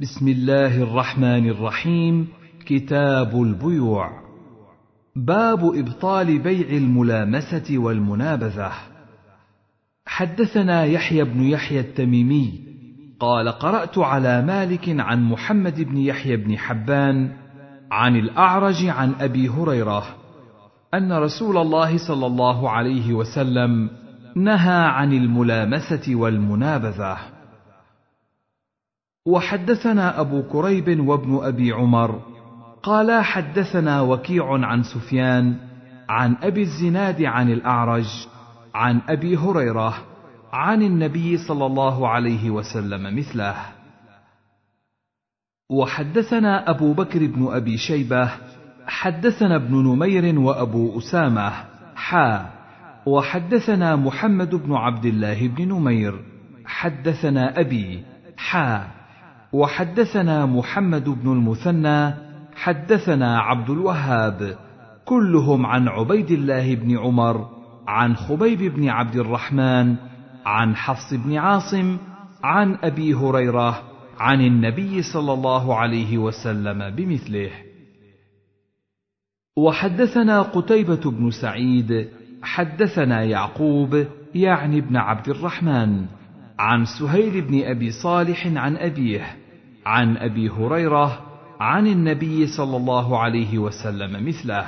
بسم الله الرحمن الرحيم. كتاب البيوع. باب إبطال بيع الملامسة والمنابذة. حدثنا يحيى بن يحيى التميمي قال قرأت على مالك عن محمد بن يحيى بن حبان عن الأعرج عن أبي هريرة أن رسول الله صلى الله عليه وسلم نهى عن الملامسة والمنابذة. وحدثنا أبو كريب وابن أبي عمر قالا حدثنا وكيع عن سفيان عن أبي الزناد عن الأعرج عن أبي هريرة عن النبي صلى الله عليه وسلم مثله. وحدثنا أبو بكر بن أبي شيبة حدثنا ابن نمير وأبو أسامة وحدثنا محمد بن عبد الله بن نمير حدثنا أبي وحدثنا محمد بن المثنى حدثنا عبد الوهاب كلهم عن عبيد الله بن عمر عن خبيب بن عبد الرحمن عن حفص بن عاصم عن أبي هريرة عن النبي صلى الله عليه وسلم بمثله. وحدثنا قتيبة بن سعيد حدثنا يعقوب يعني ابن عبد الرحمن عن سهيل بن أبي صالح عن أبيه عن أبي هريرة عن النبي صلى الله عليه وسلم مثله.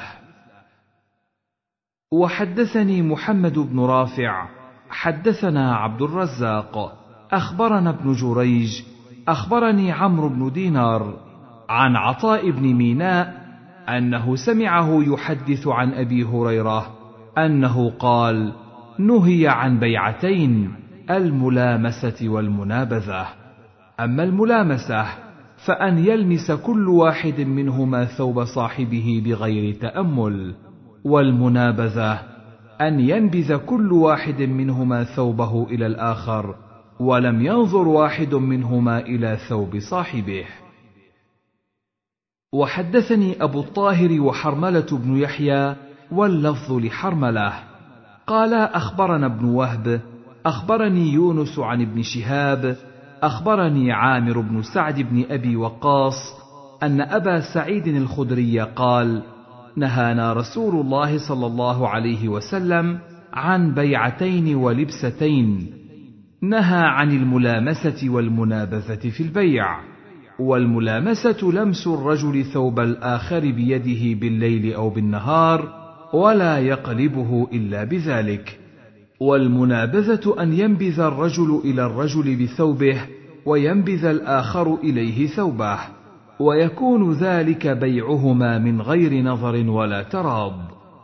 وحدثني محمد بن رافع حدثنا عبد الرزاق أخبرنا ابن جريج أخبرني عمرو بن دينار عن عطاء بن ميناء أنه سمعه يحدث عن أبي هريرة أنه قال: نهي عن بيعتين، الملامسة والمنابذة. أما الملامسة فأن يلمس كل واحد منهما ثوب صاحبه بغير تأمل، والمنابذة أن ينبذ كل واحد منهما ثوبه إلى الآخر ولم ينظر واحد منهما إلى ثوب صاحبه. وحدثني أبو الطاهر وحرملة بن يحيى واللفظ لحرملة قال أخبرنا ابن وهب أخبرني يونس عن ابن شهاب أخبرني عامر بن سعد بن أبي وقاص أن أبا سعيد الخدري قال: نهانا رسول الله صلى الله عليه وسلم عن بيعتين ولبستين، نهى عن الملامسة والمنابذة في البيع، والملامسة لمس الرجل ثوب الآخر بيده بالليل أو بالنهار ولا يقلبه إلا بذلك، والمنابذة أن ينبذ الرجل إلى الرجل بثوبه وينبذ الآخر إليه ثوبه، ويكون ذلك بيعهما من غير نظر ولا تراض.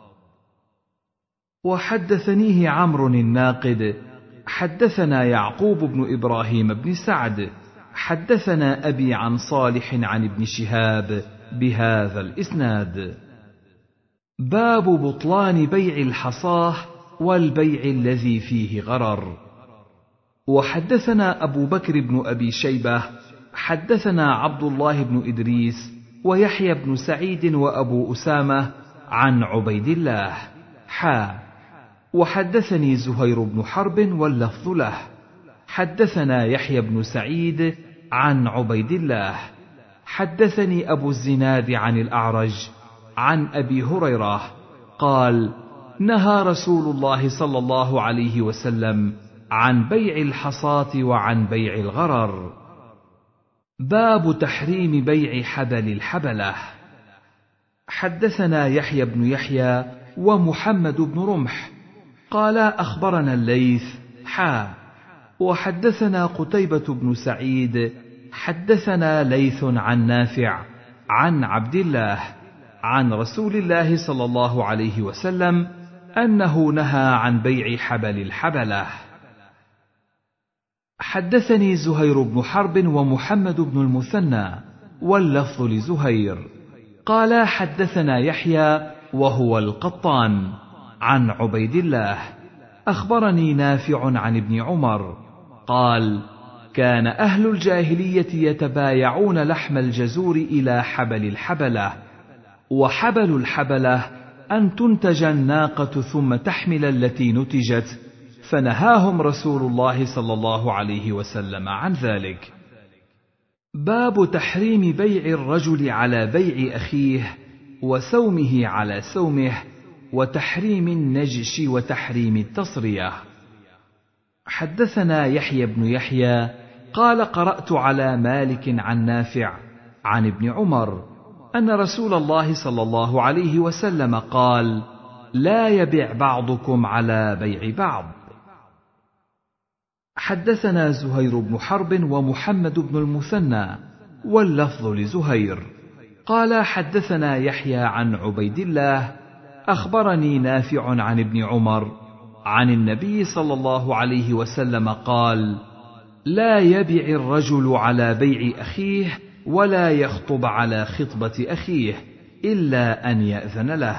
وحدثنيه عمرو الناقد حدثنا يعقوب بن إبراهيم بن سعد حدثنا أبي عن صالح عن ابن شهاب بهذا الإسناد. باب بطلان بيع الحصاه والبيع الذي فيه غرر. وحدثنا أبو بكر بن أبي شيبة حدثنا عبد الله بن إدريس ويحيى بن سعيد وأبو أسامة عن عبيد الله وحدثني زهير بن حرب واللفظ له حدثنا يحيى بن سعيد عن عبيد الله حدثني أبو الزناد عن الأعرج عن أبي هريرة قال: نهى رسول الله صلى الله عليه وسلم عن بيع الحصاة وعن بيع الغرر. باب تحريم بيع حبل الحبلة. حدثنا يحيى بن يحيى ومحمد بن رمح قال أخبرنا الليث وحدثنا قتيبة بن سعيد حدثنا ليث عن نافع عن عبد الله عن رسول الله صلى الله عليه وسلم أنه نهى عن بيع حبل الحبلة. حدثني زهير بن حرب ومحمد بن المثنى واللفظ لزهير قال حدثنا يحيى وهو القطان عن عبيد الله أخبرني نافع عن ابن عمر قال: كان أهل الجاهلية يتبايعون لحم الجزور إلى حبل الحبلة، وحبل الحبلة أن تنتج الناقة ثم تحمل التي نتجت، فنهاهم رسول الله صلى الله عليه وسلم عن ذلك. باب تحريم بيع الرجل على بيع أخيه، وسومه على سومه، وتحريم النجش وتحريم التصرية. حدثنا يحيى بن يحيى قال قرأت على مالك عن نافع عن ابن عمر أن رسول الله صلى الله عليه وسلم قال: لا يبع بعضكم على بيع بعض. حدثنا زهير بن حرب ومحمد بن المثنى واللفظ لزهير قال حدثنا يحيى عن عبيد الله أخبرني نافع عن ابن عمر عن النبي صلى الله عليه وسلم قال: لا يبع الرجل على بيع أخيه ولا يخطب على خطبة أخيه إلا أن يأذن له.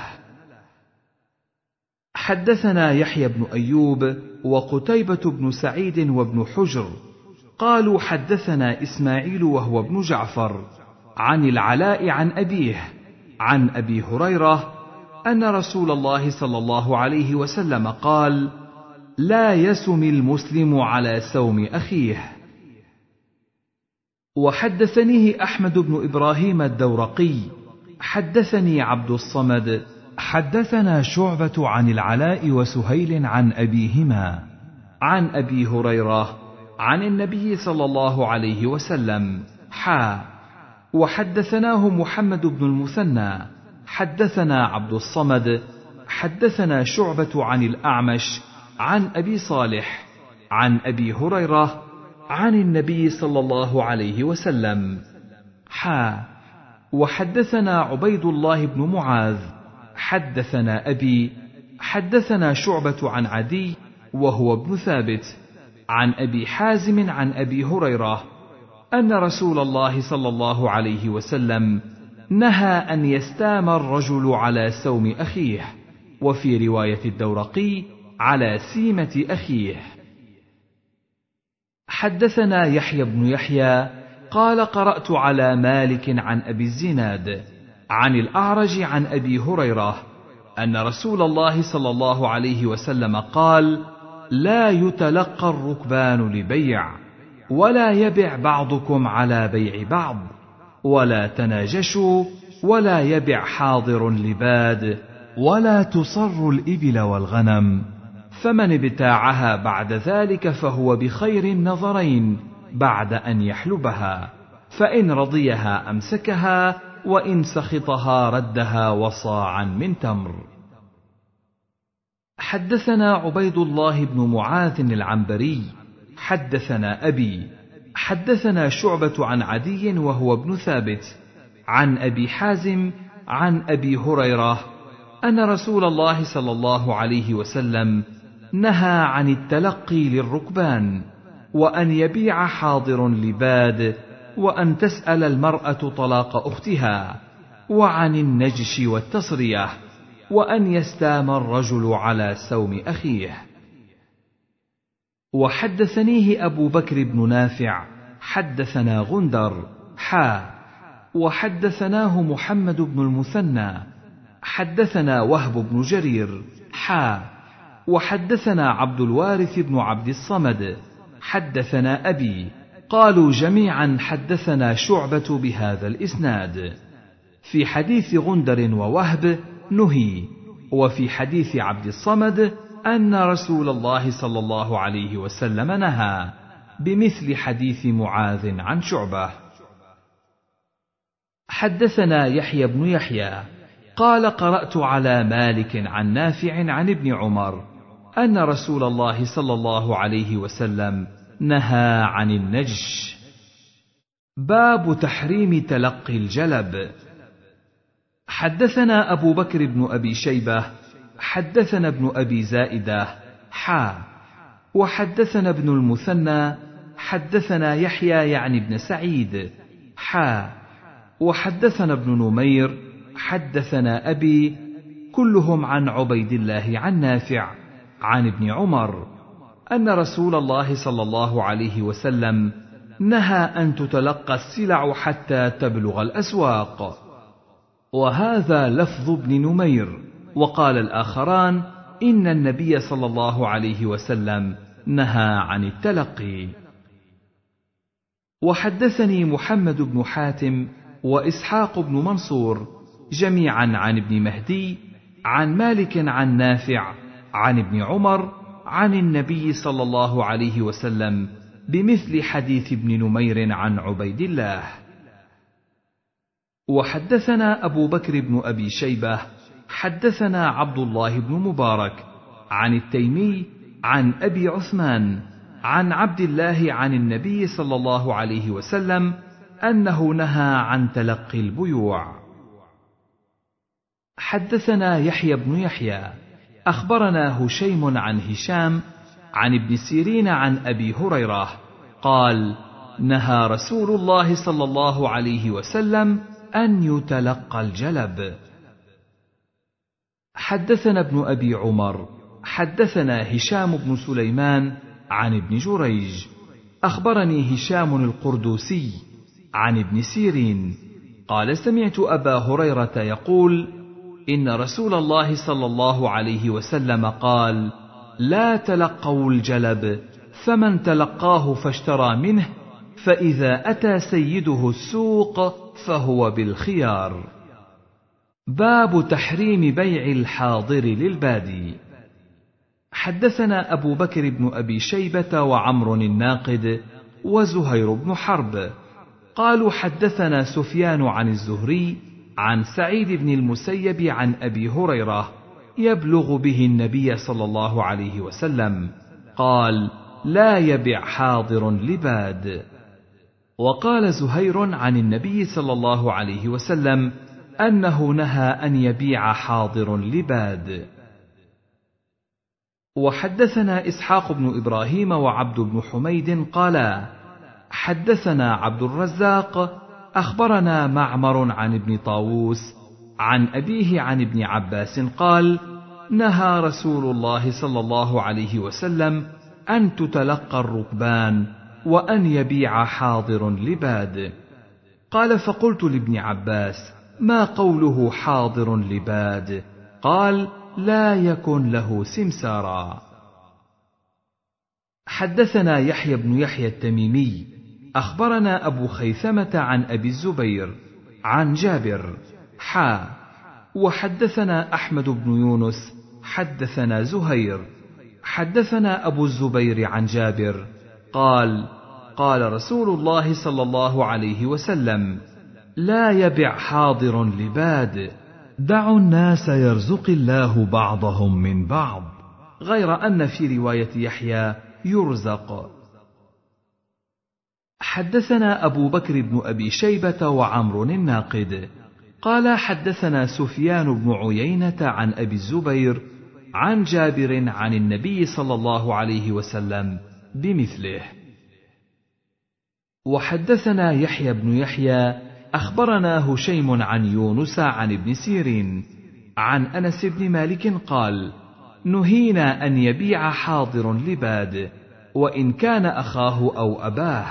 حدثنا يحيى بن أيوب وقتيبة بن سعيد وابن حجر قالوا حدثنا إسماعيل وهو ابن جعفر عن العلاء عن أبيه عن أبي هريرة أن رسول الله صلى الله عليه وسلم قال: لا يسم المسلم على سوم أخيه. وحدثنيه أحمد بن إبراهيم الدورقي حدثني عبد الصمد حدثنا شعبة عن العلاء وسهيل عن أبيهما عن أبي هريرة عن النبي صلى الله عليه وسلم وحدثناه محمد بن المثنى حدثنا عبد الصمد حدثنا شعبة عن الأعمش عن أبي صالح عن أبي هريرة عن النبي صلى الله عليه وسلم وحدثنا عبيد الله بن معاذ حدثنا أبي حدثنا شعبة عن عدي وهو ابن ثابت عن أبي حازم عن أبي هريرة أن رسول الله صلى الله عليه وسلم نهى أن يستام الرجل على سوم أخيه، وفي رواية الدورقي على سيمة أخيه. حدثنا يحيى بن يحيى قال قرأت على مالك عن أبي الزناد عن الأعرج عن أبي هريرة أن رسول الله صلى الله عليه وسلم قال: لا يتلقى الركبان لبيع، ولا يبع بعضكم على بيع بعض، ولا تناجشوا، ولا يبع حاضر لباد، ولا تصر الإبل والغنم، فمن ابتاعها بعد ذلك فهو بخير النظرين بعد أن يحلبها، فإن رضيها أمسكها، وإن سخطها ردها وصاعا من تمر. حدثنا عبيد الله بن معاذ العنبري حدثنا أبي حدثنا شعبة عن عدي وهو ابن ثابت عن أبي حازم عن أبي هريرة أن رسول الله صلى الله عليه وسلم نهى عن التلقي للركبان، وأن يبيع حاضر لباد، وأن تسأل المرأة طلاق أختها، وعن النجش والتصرية، وأن يستام الرجل على سوم أخيه. وحدثنيه أبو بكر بن نافع حدثنا غندر وحدثناه محمد بن المثنى حدثنا وهب بن جرير وحدثنا عبد الوارث بن عبد الصمد حدثنا أبي قالوا جميعا حدثنا شعبة بهذا الإسناد. في حديث غندر ووهب نهي، وفي حديث عبد الصمد أن رسول الله صلى الله عليه وسلم نهى، بمثل حديث معاذ عن شعبة. حدثنا يحيى بن يحيى قال قرأت على مالك عن نافع عن ابن عمر أن رسول الله صلى الله عليه وسلم نهى عن النجش. باب تحريم تلقي الجلب. حدثنا أبو بكر بن أبي شيبة حدثنا ابن أبي زائدة وحدثنا ابن المثنى حدثنا يحيى يعني ابن سعيد وحدثنا ابن نمير حدثنا أبي كلهم عن عبيد الله عن نافع عن ابن عمر أن رسول الله صلى الله عليه وسلم نهى أن تتلقى السلع حتى تبلغ الأسواق. وهذا لفظ ابن نمير. وقال الآخران إن النبي صلى الله عليه وسلم نهى عن التلقي. وحدثني محمد بن حاتم وإسحاق بن منصور جميعا عن ابن مهدي عن مالك عن نافع عن ابن عمر عن النبي صلى الله عليه وسلم بمثل حديث ابن نمير عن عبيد الله. وحدثنا أبو بكر بن أبي شيبة حدثنا عبد الله بن مبارك عن التيمي عن أبي عثمان عن عبد الله عن النبي صلى الله عليه وسلم أنه نهى عن تلقي البيوع. حدثنا يحيى بن يحيى أخبرنا هشيم عن هشام عن ابن سيرين عن أبي هريرة قال: نهى رسول الله صلى الله عليه وسلم أن يتلقى الجلب. حدثنا ابن أبي عمر حدثنا هشام بن سليمان عن ابن جريج أخبرني هشام القردوسي عن ابن سيرين قال: سمعت أبا هريرة يقول: إن رسول الله صلى الله عليه وسلم قال: لا تلقوا الجلب، فمن تلقاه فاشترى منه فإذا أتى سيده السوق فهو بالخيار. باب تحريم بيع الحاضر للبادي. حدثنا أبو بكر بن أبي شيبة وعمر الناقد وزهير بن حرب قالوا: حدثنا سفيان عن الزهري عن سعيد بن المسيب عن أبي هريرة يبلغ به النبي صلى الله عليه وسلم قال: لا يبع حاضر لباد. وقال زهير عن النبي صلى الله عليه وسلم أنه نهى أن يبيع حاضر لباد. وحدثنا إسحاق بن إبراهيم وعبد بن حميد قالا: حدثنا عبد الرزاق أخبرنا معمر عن ابن طاووس عن أبيه عن ابن عباس قال: نهى رسول الله صلى الله عليه وسلم أن تتلقى الركبان وأن يبيع حاضر لباد. قال: فقلت لابن عباس: ما قوله حاضر لباد؟ قال: لا يكن له سمسارا. حدثنا يحيى بن يحيى التميمي أخبرنا أبو خيثمة عن أبي الزبير عن جابر وحدثنا أحمد بن يونس حدثنا زهير حدثنا أبو الزبير عن جابر قال: قال رسول الله صلى الله عليه وسلم: لا يبع حاضر لباد، دعوا الناس يرزق الله بعضهم من بعض، غير أن في رواية يحيى يرزق. حدثنا أبو بكر بن أبي شيبة وعمر الناقد قال: حدثنا سفيان بن عيينة عن أبي الزبير عن جابر عن النبي صلى الله عليه وسلم بمثله. وحدثنا يحيى بن يحيى أخبرنا هشيم عن يونس عن ابن سيرين عن أنس بن مالك قال: نهينا أن يبيع حاضر لباد وإن كان أخاه أو أباه.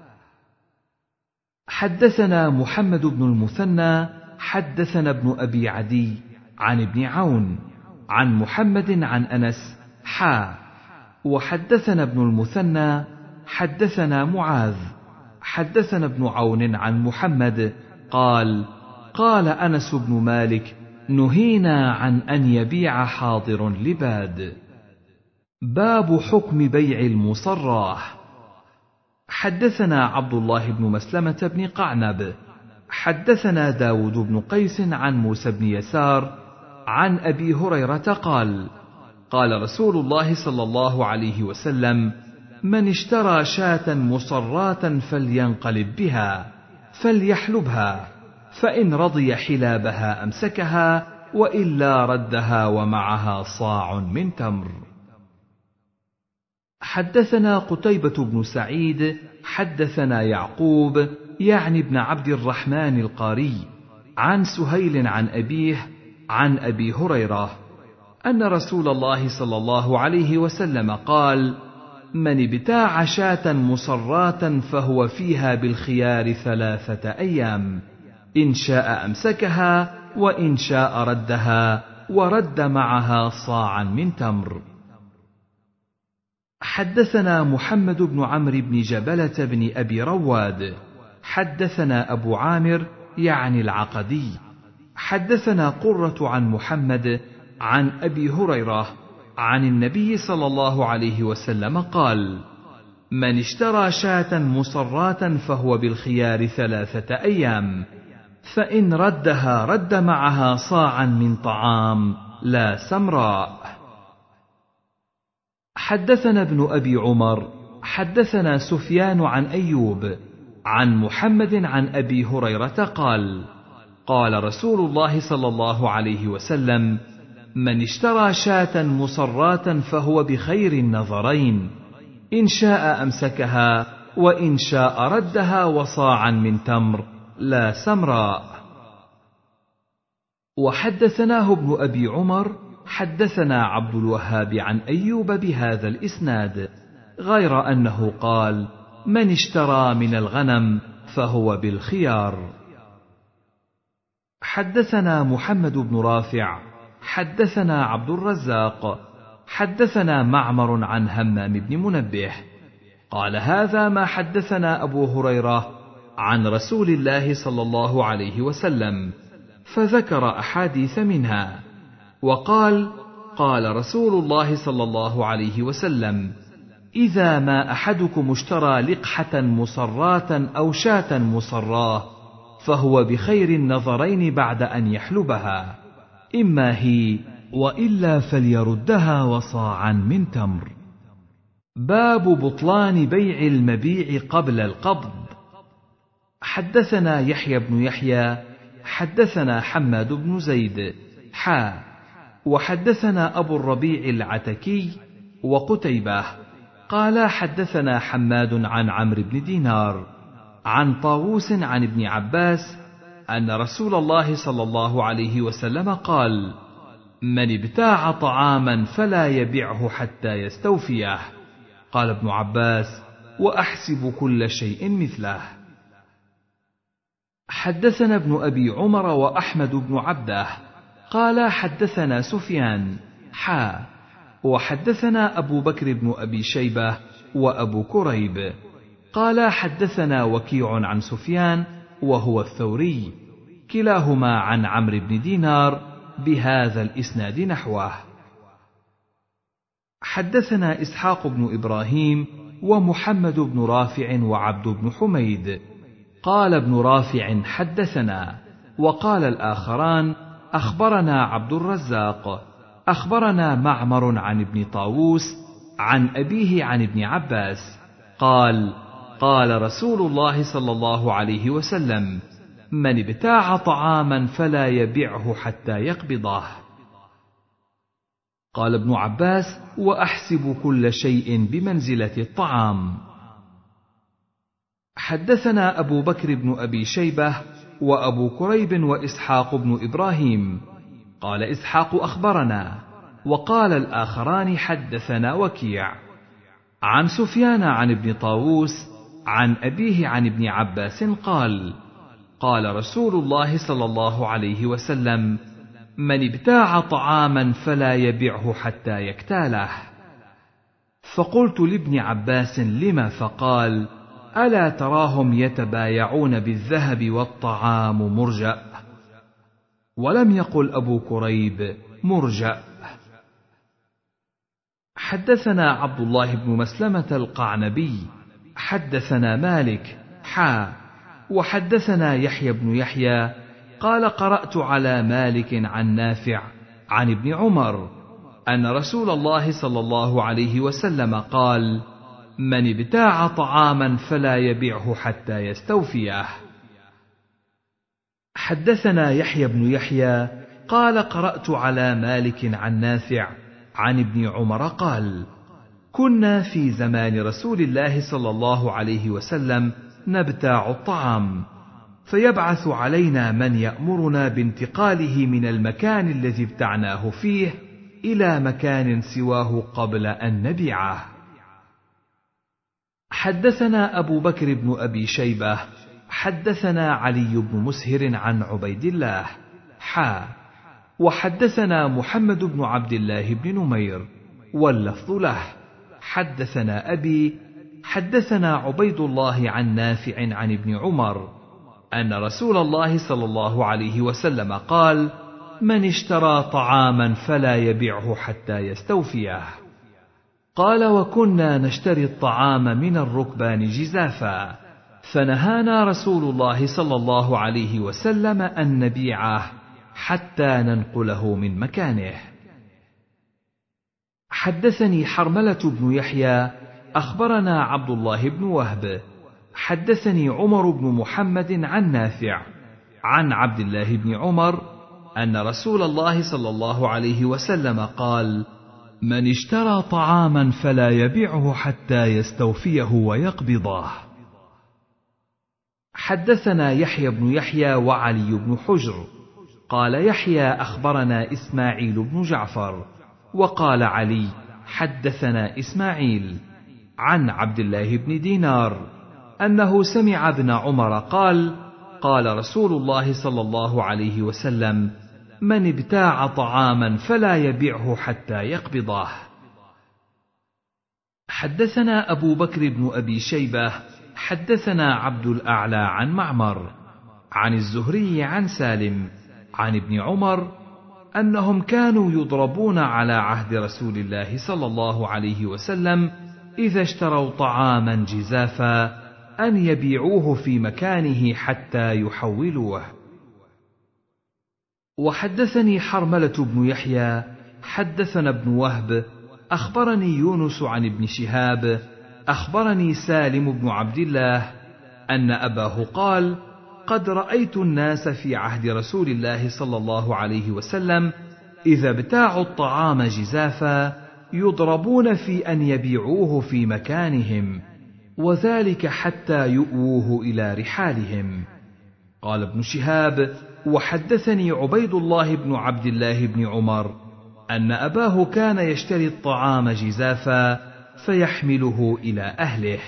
حدثنا محمد بن المثنى حدثنا ابن أبي عدي عن ابن عون عن محمد عن أنس وحدثنا ابن المثنى حدثنا معاذ حدثنا ابن عون عن محمد قال: قال أنس بن مالك: نهينا عن أن يبيع حاضر لباد. باب حكم بيع المصراه. حدثنا عبد الله بن مسلمة بن قعنب حدثنا داود بن قيس عن موسى بن يسار عن أبي هريرة قال: قال رسول الله صلى الله عليه وسلم: من اشترى شاة مصراة فلينقلب بها فليحلبها، فإن رضي حلابها أمسكها وإلا ردها ومعها صاع من تمر. حدثنا قتيبة بن سعيد حدثنا يعقوب يعني ابن عبد الرحمن القاري عن سهيل عن أبيه عن أبي هريرة أن رسول الله صلى الله عليه وسلم قال: من ابتاع شاة مصراة فهو فيها بالخيار 3 أيام، إن شاء أمسكها وإن شاء ردها ورد معها صاعا من تمر. حدثنا محمد بن عمرو بن جبلة بن أبي رواد حدثنا أبو عامر يعني العقدي حدثنا قرة عن محمد عن أبي هريرة عن النبي صلى الله عليه وسلم قال: من اشترى شاة مصراة فهو بالخيار 3 أيام، فإن ردها رد معها صاعا من طعام لا سمراء. حدثنا ابن أبي عمر حدثنا سفيان عن أيوب عن محمد عن أبي هريرة قال: قال رسول الله صلى الله عليه وسلم: من اشترى شاة مصراة فهو بخير النظرين، إن شاء أمسكها وإن شاء ردها وصاعا من تمر لا سمراء. وحدثناه ابن أبي عمر حدثنا عبد الوهاب عن أيوب بهذا الإسناد، غير أنه قال: من اشترى من الغنم فهو بالخيار. حدثنا محمد بن رافع حدثنا عبد الرزاق حدثنا معمر عن همام بن منبه قال: هذا ما حدثنا أبو هريرة عن رسول الله صلى الله عليه وسلم، فذكر أحاديث منها، وقال: قال رسول الله صلى الله عليه وسلم: إذا ما أحدكم اشترى لقحة مصراة أو شاة مصراه فهو بخير النظرين بعد أن يحلبها، إما هي وإلا فليردها وصاعا من تمر. باب بطلان بيع المبيع قبل القبض. حدثنا يحيى بن يحيى حدثنا حماد بن زيد وحدثنا أبو الربيع العتكي وقتيبة قال: حدثنا حماد عن عمرو بن دينار عن طاووس عن ابن عباس أن رسول الله صلى الله عليه وسلم قال: من ابتاع طعاما فلا يبعه حتى يستوفيه. قال ابن عباس: وأحسب كل شيء مثله. حدثنا ابن أبي عمر وأحمد بن عبده قال: حدثنا سفيان وحدثنا أبو بكر بن أبي شيبة وأبو كريب قال: حدثنا وكيع عن سفيان وهو الثوري كلاهما عن عمرو بن دينار بهذا الإسناد نحوه. حدثنا إسحاق بن إبراهيم ومحمد بن رافع وعبد بن حميد قال ابن رافع: حدثنا، وقال الآخران: أخبرنا عبد الرزاق أخبرنا معمر عن ابن طاووس عن أبيه عن ابن عباس قال: قال رسول الله صلى الله عليه وسلم: من ابتاع طعاما فلا يبعه حتى يقبضه. قال ابن عباس: وأحسب كل شيء بمنزلة الطعام. حدثنا أبو بكر بن أبي شيبة وأبو كريب وإسحاق بن إبراهيم قال إسحاق: أخبرنا، وقال الآخران: حدثنا وكيع عن سفيان عن ابن طاووس عن أبيه عن ابن عباس قال: قال رسول الله صلى الله عليه وسلم: من ابتاع طعاما فلا يبعه حتى يكتاله. فقلت لابن عباس: لم؟ فقال: ألا تراهم يتبايعون بالذهب والطعام مرجأ؟ ولم يقل أبو كريب مرجأ. حدثنا عبد الله بن مسلمة القعنبي حدثنا مالك وحدثنا يحيى بن يحيى قال: قرأت على مالك عن نافع عن ابن عمر أن رسول الله صلى الله عليه وسلم قال: من ابتاع طعاما فلا يبعه حتى يستوفيه. حدثنا يحيى بن يحيى قال: قرأت على مالك عن نافع عن ابن عمر قال: كنا في زمان رسول الله صلى الله عليه وسلم نبتاع الطعام، فيبعث علينا من يأمرنا بانتقاله من المكان الذي ابتعناه فيه إلى مكان سواه قبل أن نبيعه. حدثنا أبو بكر بن أبي شيبة حدثنا علي بن مسهر عن عبيد الله وحدثنا محمد بن عبد الله بن نمير واللفظ له حدثنا أبي حدثنا عبيد الله عن نافع عن ابن عمر أن رسول الله صلى الله عليه وسلم قال: من اشترى طعاما فلا يبيعه حتى يستوفيه. قال: وكنا نشتري الطعام من الركبان جزافا، فنهانا رسول الله صلى الله عليه وسلم أن نبيعه حتى ننقله من مكانه. حدثني حرملة بن يحيى أخبرنا عبد الله بن وهب حدثني عمر بن محمد عن نافع عن عبد الله بن عمر أن رسول الله صلى الله عليه وسلم قال: من اشترى طعاما فلا يبيعه حتى يستوفيه ويقبضه. حدثنا يحيى بن يحيى وعلي بن حجر قال يحيى أخبرنا إسماعيل بن جعفر، وقال علي حدثنا إسماعيل عن عبد الله بن دينار أنه سمع ابن عمر قال: قال رسول الله صلى الله عليه وسلم: من ابتاع طعاما فلا يبيعه حتى يقبضه. حدثنا أبو بكر بن أبي شيبة حدثنا عبد الأعلى عن معمر عن الزهري عن سالم عن ابن عمر أنهم كانوا يضربون على عهد رسول الله صلى الله عليه وسلم إذا اشتروا طعاما جزافا أن يبيعوه في مكانه حتى يحولوه. وحدثني حرملة بن يحيى حدثنا ابن وهب أخبرني يونس عن ابن شهاب أخبرني سالم بن عبد الله أن أباه قال: قد رأيت الناس في عهد رسول الله صلى الله عليه وسلم إذا ابتاعوا الطعام جزافا يضربون في أن يبيعوه في مكانهم، وذلك حتى يؤووه إلى رحالهم. قال ابن شهاب: وحدثني عبيد الله بن عبد الله بن عمر أن أباه كان يشتري الطعام جزافا فيحمله إلى أهله.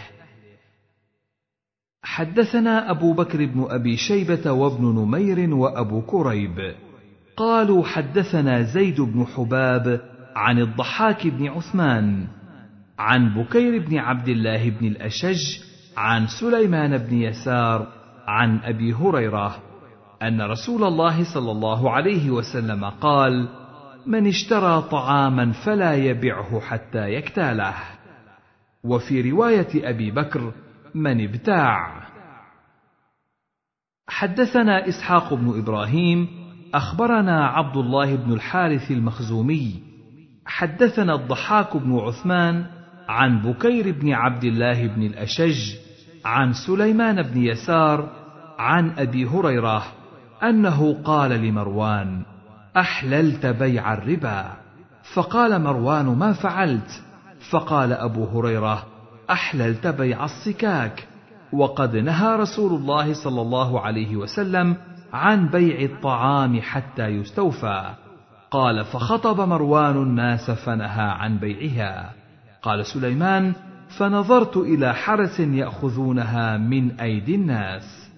حدثنا أبو بكر بن أبي شيبة وابن نمير وأبو كريب قالوا حدثنا زيد بن حباب عن الضحاك بن عثمان عن بكير بن عبد الله بن الأشج عن سليمان بن يسار عن أبي هريرة أن رسول الله صلى الله عليه وسلم قال: من اشترى طعاما فلا يبيعه حتى يكتاله. وفي رواية أبي بكر: من ابتاع. حدثنا إسحاق بن إبراهيم أخبرنا عبد الله بن الحارث المخزومي حدثنا الضحاك بن عثمان عن بكير بن عبد الله بن الأشج عن سليمان بن يسار عن أبي هريرة أنه قال لمروان: أحللت بيع الربا؟ فقال مروان: ما فعلت؟ فقال أبو هريرة: أحللت بيع الصكاك، وقد نهى رسول الله صلى الله عليه وسلم عن بيع الطعام حتى يستوفى. قال: فخطب مروان الناس فنهى عن بيعها. قال سليمان: فنظرت إلى حرس يأخذونها من أيدي الناس.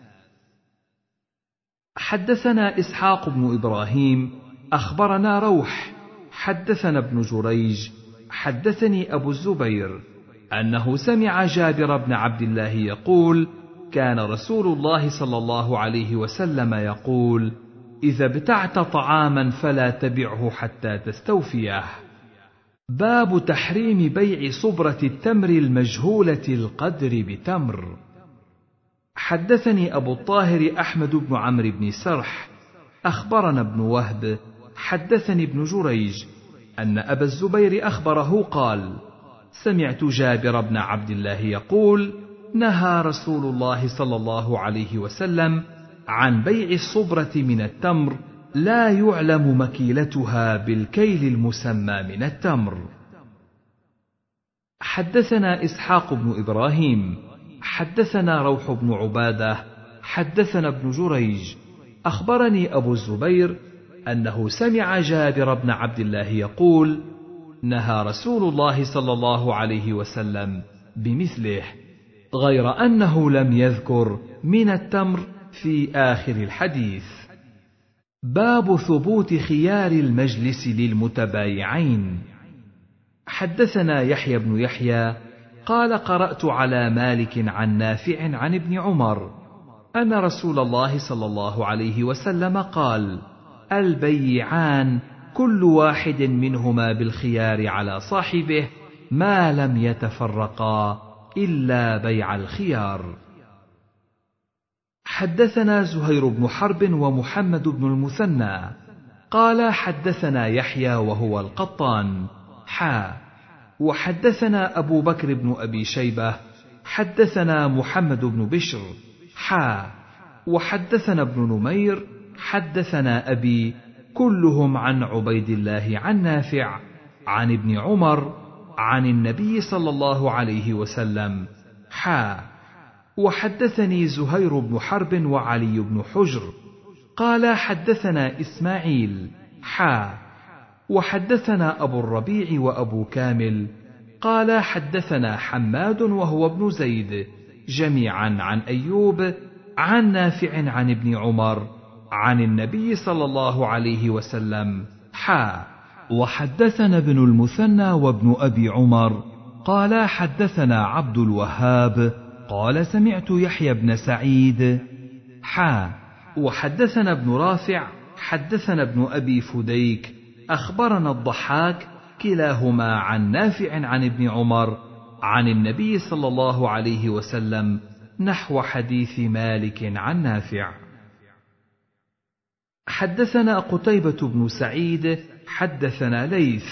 حدثنا إسحاق بن إبراهيم أخبرنا روح حدثنا ابن جريج حدثني أبو الزبير أنه سمع جابر بن عبد الله يقول: كان رسول الله صلى الله عليه وسلم يقول: إذا ابتعت طعاما فلا تبعه حتى تستوفيه. باب تحريم بيع صبرة التمر المجهولة القدر بتمر. حدثني أبو الطاهر أحمد بن عمرو بن سرح أخبرنا ابن وهب حدثني ابن جريج أن أبا الزبير أخبره قال: سمعت جابر بن عبد الله يقول: نهى رسول الله صلى الله عليه وسلم عن بيع الصبرة من التمر لا يعلم مكيلتها بالكيل المسمى من التمر. حدثنا إسحاق بن إبراهيم حدثنا روح بن عبادة حدثنا ابن جريج أخبرني أبو الزبير أنه سمع جابر بن عبد الله يقول: نهى رسول الله صلى الله عليه وسلم بمثله، غير أنه لم يذكر من التمر في آخر الحديث. باب ثبوت خيار المجلس للمتبايعين. حدثنا يحيى بن يحيى قال قرأت على مالك عن نافع عن ابن عمر أن رسول الله صلى الله عليه وسلم قال: البيعان كل واحد منهما بالخيار على صاحبه ما لم يتفرقا إلا بيع الخيار. حدثنا زهير بن حرب ومحمد بن المثنى قال حدثنا يحيى وهو القطان وحدثنا أبو بكر بن أبي شيبة حدثنا محمد بن بشر وحدثنا ابن نمير حدثنا أبي كلهم عن عبيد الله عن نافع عن ابن عمر عن النبي صلى الله عليه وسلم وحدثني زهير بن حرب وعلي بن حجر قال حدثنا إسماعيل وحدثنا أبو الربيع وأبو كامل قال حدثنا حماد وهو ابن زيد جميعا عن أيوب عن نافع عن ابن عمر عن النبي صلى الله عليه وسلم وحدثنا ابن المثنى وابن أبي عمر قال حدثنا عبد الوهاب قال سمعت يحيى بن سعيد وحدثنا ابن رافع حدثنا ابن أبي فديك أخبرنا الضحاك كلاهما عن نافع عن ابن عمر عن النبي صلى الله عليه وسلم نحو حديث مالك عن نافع. حدثنا قتيبة بن سعيد حدثنا ليث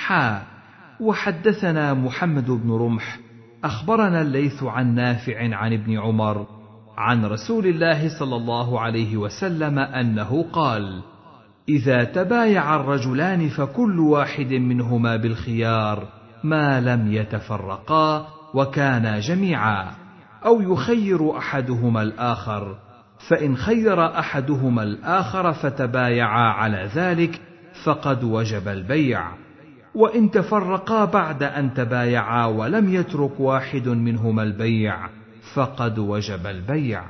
وحدثنا محمد بن رمح أخبرنا الليث عن نافع عن ابن عمر عن رسول الله صلى الله عليه وسلم أنه قال: إذا تبايع الرجلان فكل واحد منهما بالخيار ما لم يتفرقا وكانا جميعا، أو يخير أحدهما الآخر، فإن خير أحدهما الآخر فتبايعا على ذلك فقد وجب البيع، وإن تفرقا بعد أن تبايعا ولم يترك واحد منهما البيع فقد وجب البيع.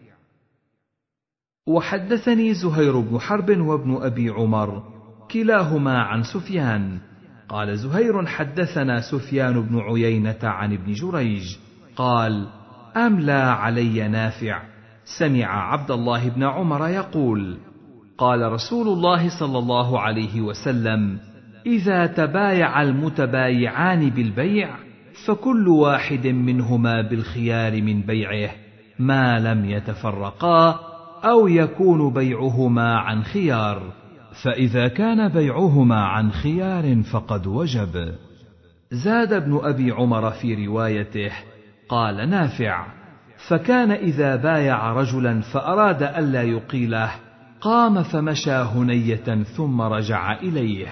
وحدثني زهير بن حرب وابن أبي عمر كلاهما عن سفيان قال زهير حدثنا سفيان بن عيينة عن ابن جريج قال: أملى علي نافع سمع عبد الله بن عمر يقول: قال رسول الله صلى الله عليه وسلم: إذا تبايع المتبايعان بالبيع فكل واحد منهما بالخيار من بيعه ما لم يتفرقا أو يكون بيعهما عن خيار، فإذا كان بيعهما عن خيار فقد وجب. زاد ابن أبي عمر في روايته قال نافع: فكان إذا بايع رجلا فأراد ألا يقيله قام فمشى هنية ثم رجع إليه.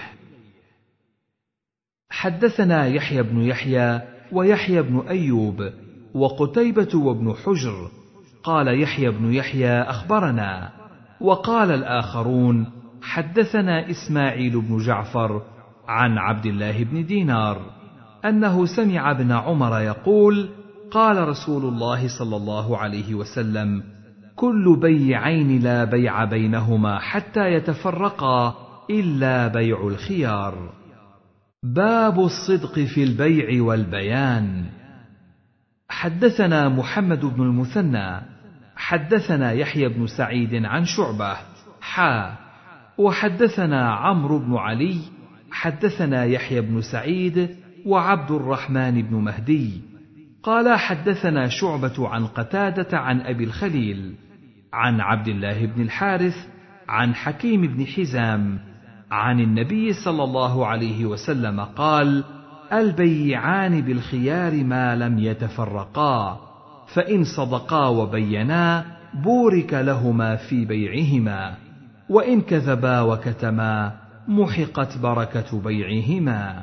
حدثنا يحيى بن يحيى ويحيى بن أيوب وقتيبة وابن حجر قال يحيى بن يحيى أخبرنا، وقال الآخرون حدثنا إسماعيل بن جعفر عن عبد الله بن دينار أنه سمع ابن عمر يقول: قال رسول الله صلى الله عليه وسلم: كل بيعين لا بيع بينهما حتى يتفرقا إلا بيع الخيار. باب الصدق في البيع والبيان. حدثنا محمد بن المثنى حدثنا يحيى بن سعيد عن شعبة وحدثنا عمرو بن علي حدثنا يحيى بن سعيد وعبد الرحمن بن مهدي قال حدثنا شعبة عن قتادة عن أبي الخليل عن عبد الله بن الحارث عن حكيم بن حزام عن النبي صلى الله عليه وسلم قال: البيعان بالخيار ما لم يتفرقا، فإن صدقا وبينا بورك لهما في بيعهما، وإن كذبا وكتما محقت بركة بيعهما.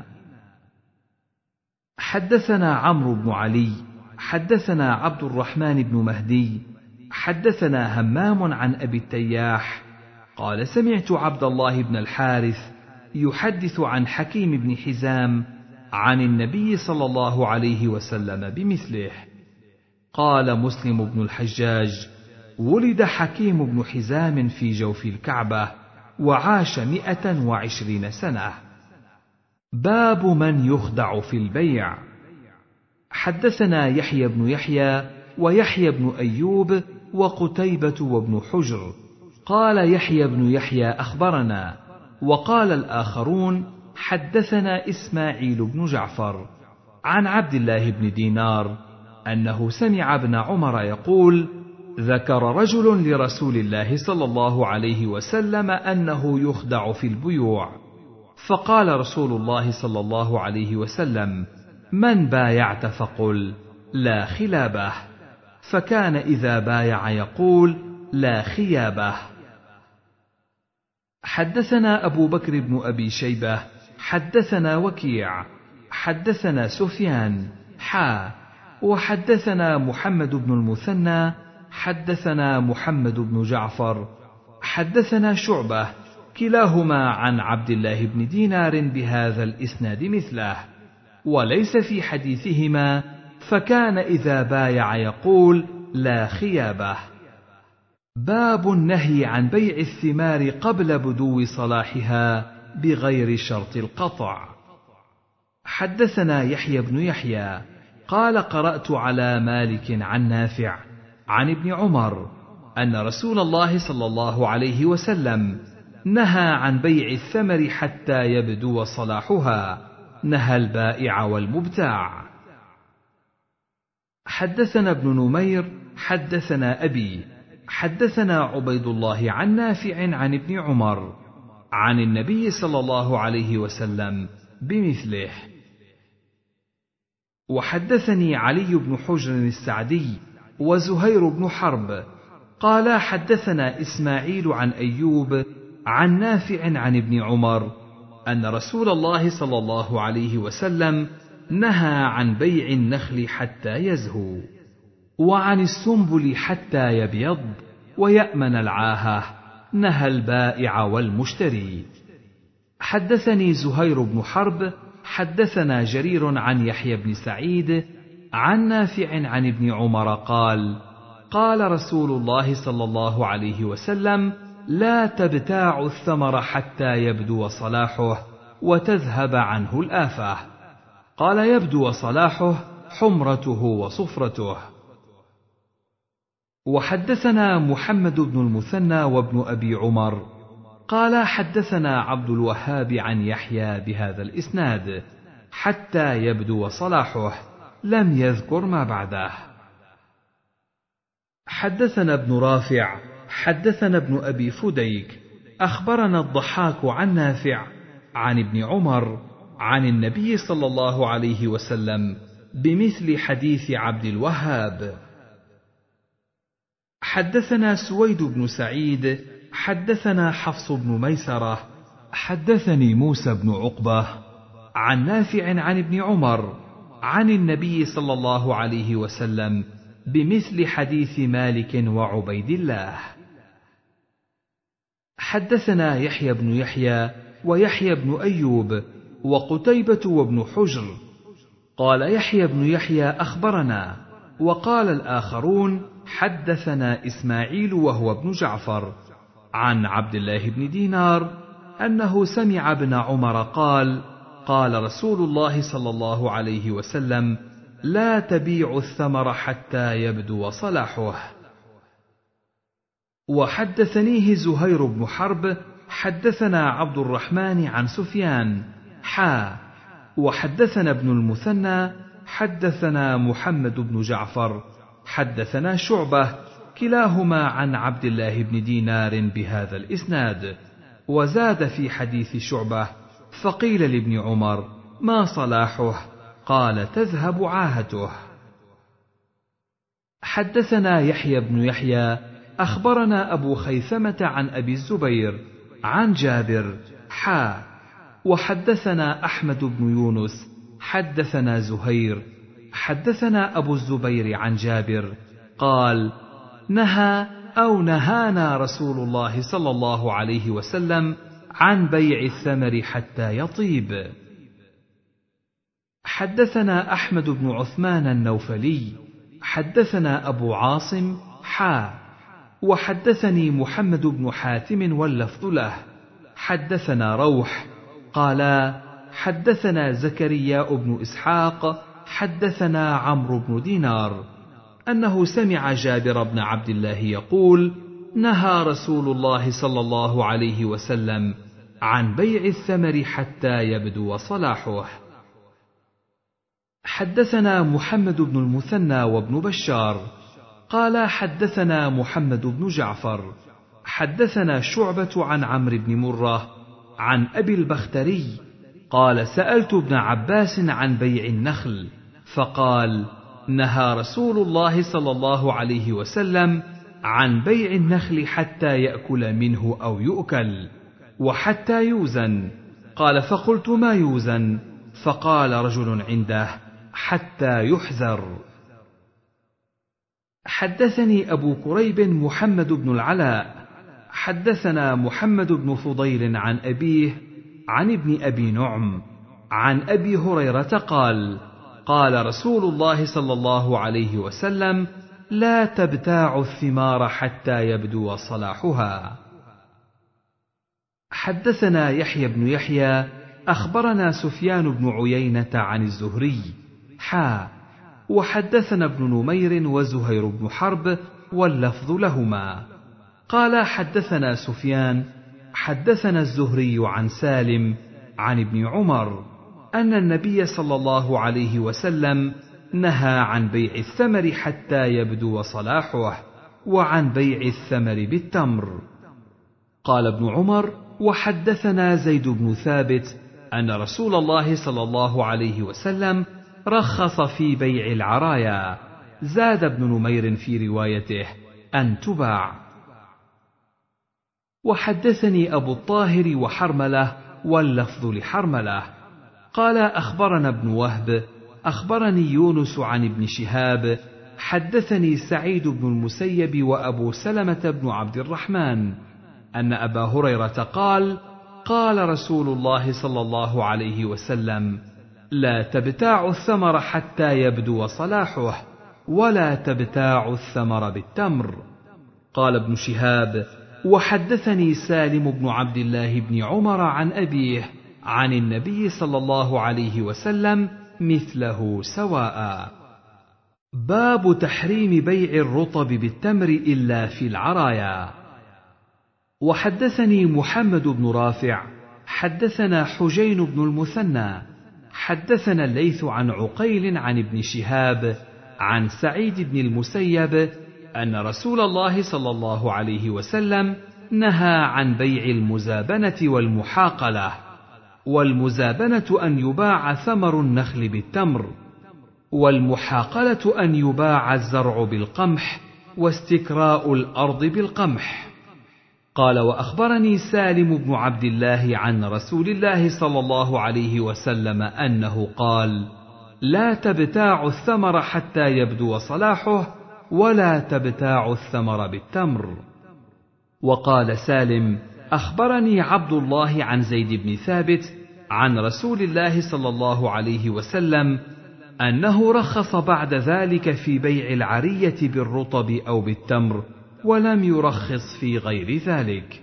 حدثنا عمرو بن علي حدثنا عبد الرحمن بن مهدي حدثنا همام عن أبي التياح قال: سمعت عبد الله بن الحارث يحدث عن حكيم بن حزام عن النبي صلى الله عليه وسلم بمثله. قال مسلم بن الحجاج: ولد حكيم بن حزام في جوف الكعبة وعاش 120 سنة. باب من يخدع في البيع. حدثنا يحيى بن يحيى ويحيى بن أيوب وقتيبة وابن حجر. قال يحيى بن يحيى أخبرنا، وقال الآخرون حدثنا إسماعيل بن جعفر عن عبد الله بن دينار أنه سمع ابن عمر يقول: ذكر رجل لرسول الله صلى الله عليه وسلم أنه يخدع في البيوع، فقال رسول الله صلى الله عليه وسلم: من بايعت؟ فقل: لا خلابه. فكان إذا بايع يقول: لا خيابه. حدثنا أبو بكر بن أبي شيبة حدثنا وكيع حدثنا سفيان وحدثنا محمد بن المثنى حدثنا محمد بن جعفر حدثنا شعبة كلاهما عن عبد الله بن دينار بهذا الإسناد مثله، وليس في حديثهما فكان إذا بايع يقول: لا خيابه. باب النهي عن بيع الثمار قبل بدو صلاحها بغير شرط القطع. حدثنا يحيى بن يحيى قال: قرأت على مالك عن نافع عن ابن عمر أن رسول الله صلى الله عليه وسلم نهى عن بيع الثمر حتى يبدو صلاحها، نهى البائع والمبتاع. حدثنا ابن نمير حدثنا أبي حدثنا عبيد الله عن نافع عن ابن عمر عن النبي صلى الله عليه وسلم بمثله. وحدثني علي بن حجر السعدي وزهير بن حرب قال: حدثنا إسماعيل عن أيوب عن نافع عن ابن عمر أن رسول الله صلى الله عليه وسلم نهى عن بيع النخل حتى يزهو، وعن السنبل حتى يبيض ويأمن العاهة، نهى البائع والمشتري. حدثني زهير بن حرب حدثنا جرير عن يحيى بن سعيد عن نافع عن ابن عمر قال: قال رسول الله صلى الله عليه وسلم: لا تبتاعوا الثمر حتى يبدو صلاحه وتذهب عنه الآفة. قال: يبدو صلاحه حمرته وصفرته. وحدثنا محمد بن المثنى وابن أبي عمر قال: حدثنا عبد الوهاب عن يحيى بهذا الإسناد حتى يبدو صلاحه، لم يذكر ما بعده. حدثنا ابن رافع حدثنا ابن أبي فديك أخبرنا الضحاك عن نافع عن ابن عمر عن النبي صلى الله عليه وسلم بمثل حديث عبد الوهاب. حدثنا سويد بن سعيد حدثنا حفص بن ميسرة حدثني موسى بن عقبة عن نافع عن ابن عمر عن النبي صلى الله عليه وسلم بمثل حديث مالك وعبيد الله. حدثنا يحيى بن يحيى ويحيى بن أيوب وقتيبة وابن حجر. قال يحيى بن يحيى أخبرنا، وقال الآخرون حدثنا إسماعيل وهو ابن جعفر عن عبد الله بن دينار أنه سمع ابن عمر قال: قال رسول الله صلى الله عليه وسلم: لا تبيع الثمر حتى يبدو صلاحه. وحدثنيه زهير بن حرب حدثنا عبد الرحمن عن سفيان وحدثنا ابن المثنى حدثنا محمد بن جعفر حدثنا شعبة كلاهما عن عبد الله بن دينار بهذا الإسناد، وزاد في حديث شعبة: فقيل لابن عمر: ما صلاحه؟ قال: تذهب عاهته. حدثنا يحيى بن يحيى أخبرنا أبو خيثمة عن أبي الزبير عن جابر وحدثنا أحمد بن يونس حدثنا زهير حدثنا أبو الزبير عن جابر قال: نهانا رسول الله صلى الله عليه وسلم عن بيع الثمر حتى يطيب. حدثنا أحمد بن عثمان النوفلي حدثنا أبو عاصم وحدثني محمد بن حاتم واللفظ له حدثنا روح قالا: حدثنا زكريا بن إسحاق حدثنا عمرو بن دينار أنه سمع جابر بن عبد الله يقول: نهى رسول الله صلى الله عليه وسلم عن بيع الثمر حتى يبدو صلاحه. حدثنا محمد بن المثنى وابن بشار قال حدثنا محمد بن جعفر حدثنا شعبة عن عمرو بن مرة عن أبي البختري قال: سألت ابن عباس عن بيع النخل فقال: نهى رسول الله صلى الله عليه وسلم عن بيع النخل حتى يأكل منه أو يؤكل وحتى يوزن. قال: فقلت: ما يوزن؟ فقال رجل عنده: حتى يحذر. حدثني أبو كريب محمد بن العلاء حدثنا محمد بن فضيل عن أبيه عن ابن أبي نعم عن أبي هريرة قال: قال رسول الله صلى الله عليه وسلم: لا تبتاعوا الثمار حتى يبدو صلاحها. حدثنا يحيى بن يحيى أخبرنا سفيان بن عيينة عن الزهري وحدثنا ابن نمير وزهير بن حرب واللفظ لهما قال: حدثنا سفيان حدثنا الزهري عن سالم عن ابن عمر أن النبي صلى الله عليه وسلم نهى عن بيع الثمر حتى يبدو صلاحه وعن بيع الثمر بالتمر. قال ابن عمر: وحدثنا زيد بن ثابت أن رسول الله صلى الله عليه وسلم رخص في بيع العرايا. زاد ابن نمير في روايته: أن تباع. وحدثني أبو الطاهر وحرملة واللفظ لحرملة قال: أخبرنا ابن وهب أخبرني يونس عن ابن شهاب حدثني سعيد بن المسيب وأبو سلمة بن عبد الرحمن أن أبا هريرة قال: قال رسول الله صلى الله عليه وسلم: لا تبتاعوا الثمر حتى يبدو صلاحه ولا تبتاعوا الثمر بالتمر. قال ابن شهاب: وحدثني سالم بن عبد الله بن عمر عن أبيه عن النبي صلى الله عليه وسلم مثله سواء. باب تحريم بيع الرطب بالتمر إلا في العرايا. وحدثني محمد بن رافع حدثنا حجين بن المثنى حدثنا الليث عن عقيل عن ابن شهاب عن سعيد بن المسيب أن رسول الله صلى الله عليه وسلم نهى عن بيع المزابنة والمحاقلة. والمزابنة أن يباع ثمر النخل بالتمر، والمحاقلة أن يباع الزرع بالقمح، واستكراء الأرض بالقمح. قال: وأخبرني سالم بن عبد الله عن رسول الله صلى الله عليه وسلم أنه قال: لا تبتاعوا الثمر حتى يبدو صلاحه ولا تبتاعوا الثمر بالتمر. وقال سالم: أخبرني عبد الله عن زيد بن ثابت عن رسول الله صلى الله عليه وسلم أنه رخص بعد ذلك في بيع العرية بالرطب أو بالتمر، ولم يرخص في غير ذلك.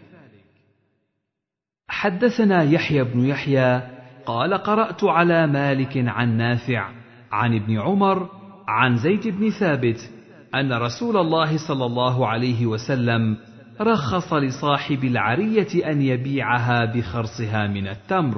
حدثنا يحيى بن يحيى قال: قرأت على مالك عن نافع عن ابن عمر عن زيد بن ثابت أن رسول الله صلى الله عليه وسلم رخص لصاحب العرية أن يبيعها بخرصها من التمر.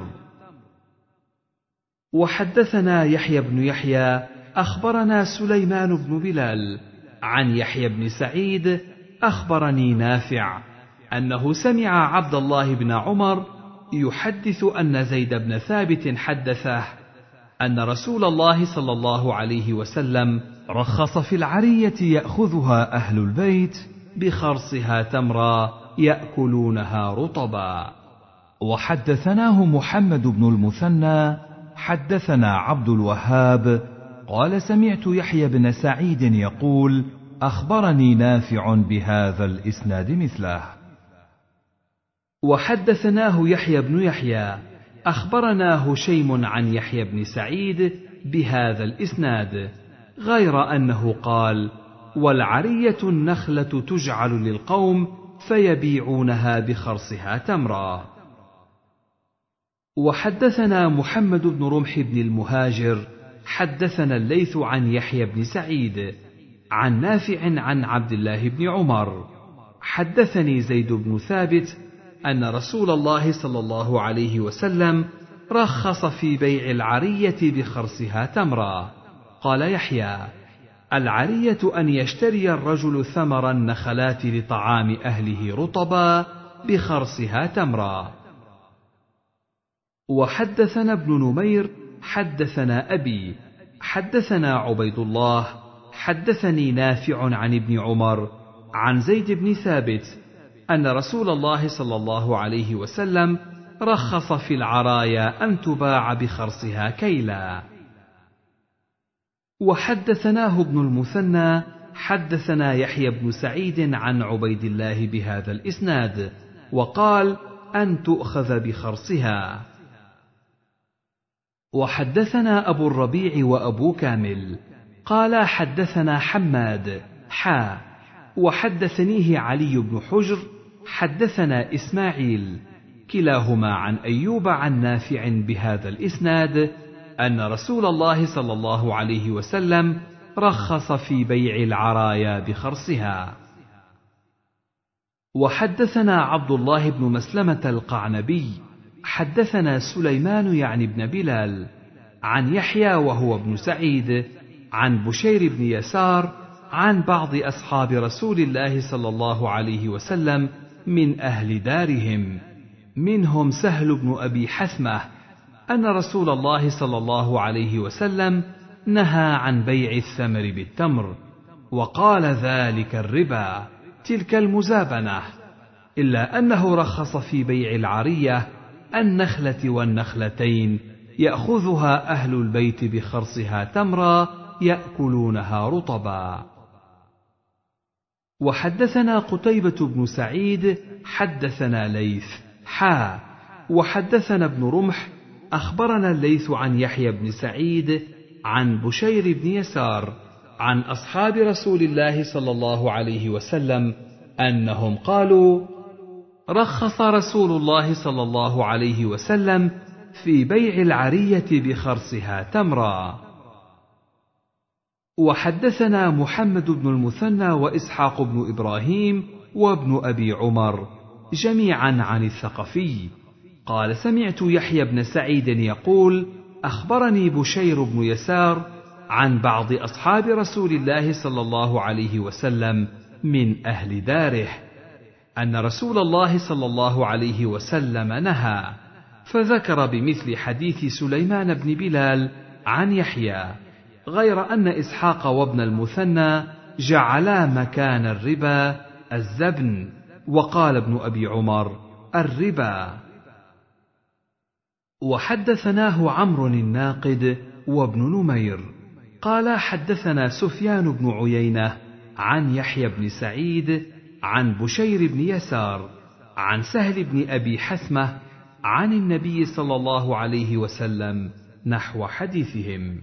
وحدثنا يحيى بن يحيى أخبرنا سليمان بن بلال عن يحيى بن سعيد أخبرني نافع أنه سمع عبد الله بن عمر يحدث أن زيد بن ثابت حدثه أن رسول الله صلى الله عليه وسلم رخص في العرية يأخذها أهل البيت بخرصها تمرا يأكلونها رطبا. وحدثناه محمد بن المثنى حدثنا عبد الوهاب قال: سمعت يحيى بن سعيد يقول: أخبرني نافع بهذا الإسناد مثله. وحدثناه يحيى بن يحيى أخبرنا هشيم عن يحيى بن سعيد بهذا الإسناد، غير أنه قال: والعرية النخلة تجعل للقوم فيبيعونها بخرصها تمرا. وحدثنا محمد بن رمح بن المهاجر حدثنا الليث عن يحيى بن سعيد عن نافع عن عبد الله بن عمر حدثني زيد بن ثابت أن رسول الله صلى الله عليه وسلم رخص في بيع العرية بخرصها تمرا. قال يحيى: العرية أن يشتري الرجل ثمر النخلات لطعام أهله رطبا بخرصها تمرا. وحدثنا ابن نمير حدثنا أبي حدثنا عبيد الله حدثني نافع عن ابن عمر عن زيد بن ثابت أن رسول الله صلى الله عليه وسلم رخص في العرايا أن تباع بخرصها كيلا. وحدثناه ابن المثنى حدثنا يحيى بن سعيد عن عبيد الله بهذا الإسناد وقال: أن تؤخذ بخرصها. وحدثنا أبو الربيع وأبو كامل قال حدثنا حماد وحدثنيه علي بن حجر حدثنا إسماعيل كلاهما عن أيوب عن نافع بهذا الإسناد أن رسول الله صلى الله عليه وسلم رخص في بيع العرايا بخرصها. وحدثنا عبد الله بن مسلمة القعنبي حدثنا سليمان يعني بن بلال عن يحيى وهو ابن سعيد عن بشير بن يسار عن بعض أصحاب رسول الله صلى الله عليه وسلم من أهل دارهم منهم سهل بن أبي حثمة أن رسول الله صلى الله عليه وسلم نهى عن بيع الثمر بالتمر وقال: ذلك الربا، تلك المزابنة، إلا أنه رخص في بيع العرية النخلة والنخلتين يأخذها أهل البيت بخرصها تمرا يأكلونها رطبا. وحدثنا قتيبة بن سعيد حدثنا ليث وحدثنا ابن رمح أخبرنا الليث عن يحيى بن سعيد عن بشير بن يسار عن أصحاب رسول الله صلى الله عليه وسلم أنهم قالوا: رخص رسول الله صلى الله عليه وسلم في بيع العرية بخرصها تمرا. وحدثنا محمد بن المثنى وإسحاق بن إبراهيم وابن أبي عمر جميعا عن الثقفي قال: سمعت يحيى بن سعيد يقول: أخبرني بشير بن يسار عن بعض أصحاب رسول الله صلى الله عليه وسلم من أهل داره أن رسول الله صلى الله عليه وسلم نهى، فذكر بمثل حديث سليمان بن بلال عن يحيى، غير أن إسحاق وابن المثنى جعلا مكان الربا الزبن، وقال ابن أبي عمر: الربا. وحدثناه عمرو الناقد وابن نمير قال حدثنا سفيان بن عيينة عن يحيى بن سعيد عن بشير بن يسار عن سهل بن أبي حثمة عن النبي صلى الله عليه وسلم نحو حديثهم.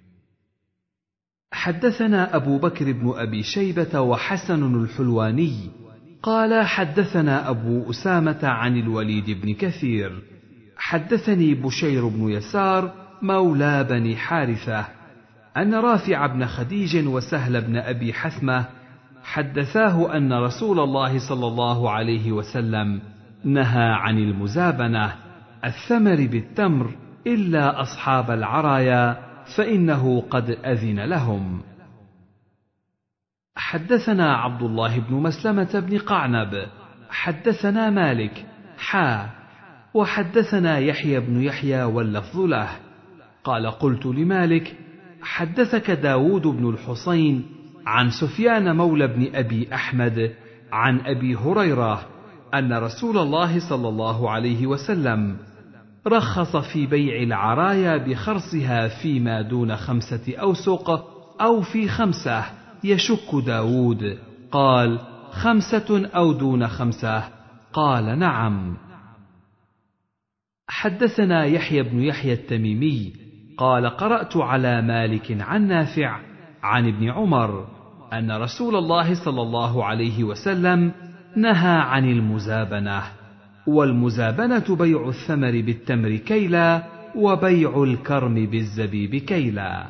حدثنا أبو بكر بن أبي شيبة وحسن الحلواني قال حدثنا أبو أسامة عن الوليد بن كثير حدثني بشير بن يسار مولى بني حارثة أن رافع بن خديج وسهل بن أبي حثمة حدثاه أن رسول الله صلى الله عليه وسلم نهى عن المزابنة الثمر بالتمر إلا أصحاب العرايا فإنه قد أذن لهم. حدثنا عبد الله بن مسلمة بن قعنب حدثنا مالك وحدثنا يحيى بن يحيى واللفظ له قال: قلت لمالك: حدثك داود بن الحصين عن سفيان مولى بن أبي أحمد عن أبي هريرة أن رسول الله صلى الله عليه وسلم رخص في بيع العرايا بخرصها فيما دون 5 أوسق أو في 5، يشك داود، قال: 5 أو دون 5؟ قال: نعم. حدثنا يحيى بن يحيى التميمي قال: قرأت على مالك عن نافع عن ابن عمر أن رسول الله صلى الله عليه وسلم نهى عن المزابنة، والمزابنة بيع الثمر بالتمر كيلا، وبيع الكرم بالزبيب كيلا.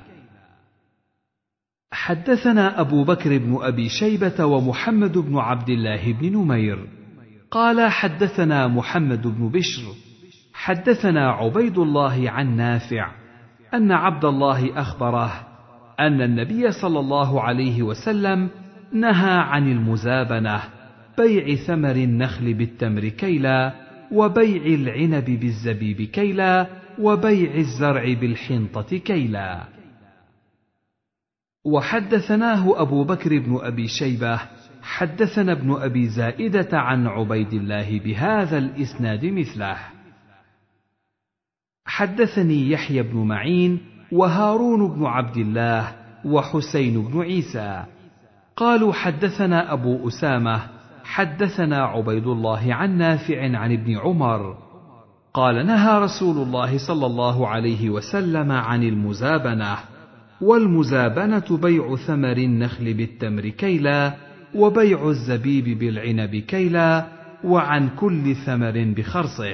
حدثنا أبو بكر بن أبي شيبة ومحمد بن عبد الله بن نمير قال حدثنا محمد بن بشر حدثنا عبيد الله عن نافع أن عبد الله أخبره أن النبي صلى الله عليه وسلم نهى عن المزابنة، بيع ثمر النخل بالتمر كيلا، وبيع العنب بالزبيب كيلا، وبيع الزرع بالحنطة كيلا. وحدثناه أبو بكر بن أبي شيبة حدثنا ابن أبي زائدة عن عبيد الله بهذا الإسناد مثله. حدثني يحيى بن معين وهارون بن عبد الله وحسين بن عيسى قالوا حدثنا أبو أسامة حدثنا عبيد الله عن نافع عن ابن عمر قال نهى رسول الله صلى الله عليه وسلم عن المزابنة، والمزابنة بيع ثمر النخل بالتمر كيلا، وبيع الزبيب بالعنب كيلا، وعن كل ثمر بخرصه.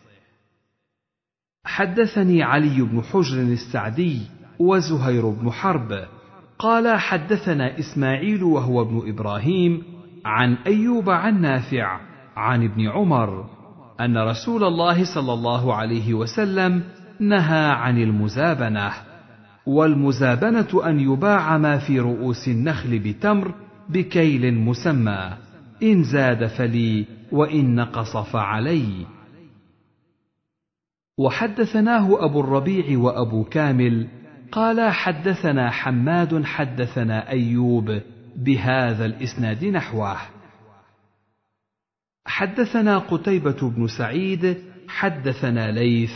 حدثني علي بن حجر السعدي وزهير بن حرب قال حدثنا إسماعيل وهو ابن إبراهيم عن أيوب عن نافع عن ابن عمر أن رسول الله صلى الله عليه وسلم نهى عن المزابنة، والمزابنة أن يباع ما في رؤوس النخل بتمر بكيل مسمى، إن زاد فلي وإن نقص فعلي. وحدثناه أبو الربيع وأبو كامل قال حدثنا حماد حدثنا أيوب بهذا الإسناد نحوه. حدثنا قتيبة بن سعيد حدثنا ليث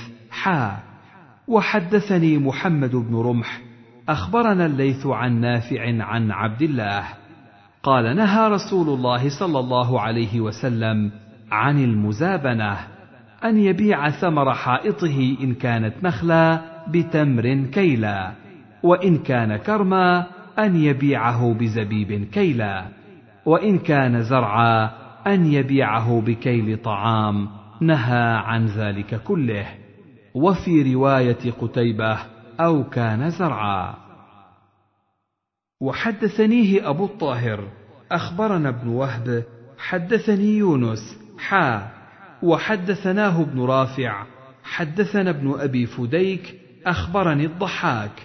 وحدثني محمد بن رمح أخبرنا الليث عن نافع عن عبد الله قال نهى رسول الله صلى الله عليه وسلم عن المزابنة، أن يبيع ثمر حائطه إن كانت نخلا بتمر كيلا، وإن كان كرما أن يبيعه بزبيب كيلا، وإن كان زرعا أن يبيعه بكيل طعام، نهى عن ذلك كله. وفي رواية قتيبة أو كان زرعا. وحدثنيه أبو الطاهر أخبرنا ابن وهب حدثني يونس وحدثناه ابن رافع حدثنا ابن أبي فديك أخبرني الضحاك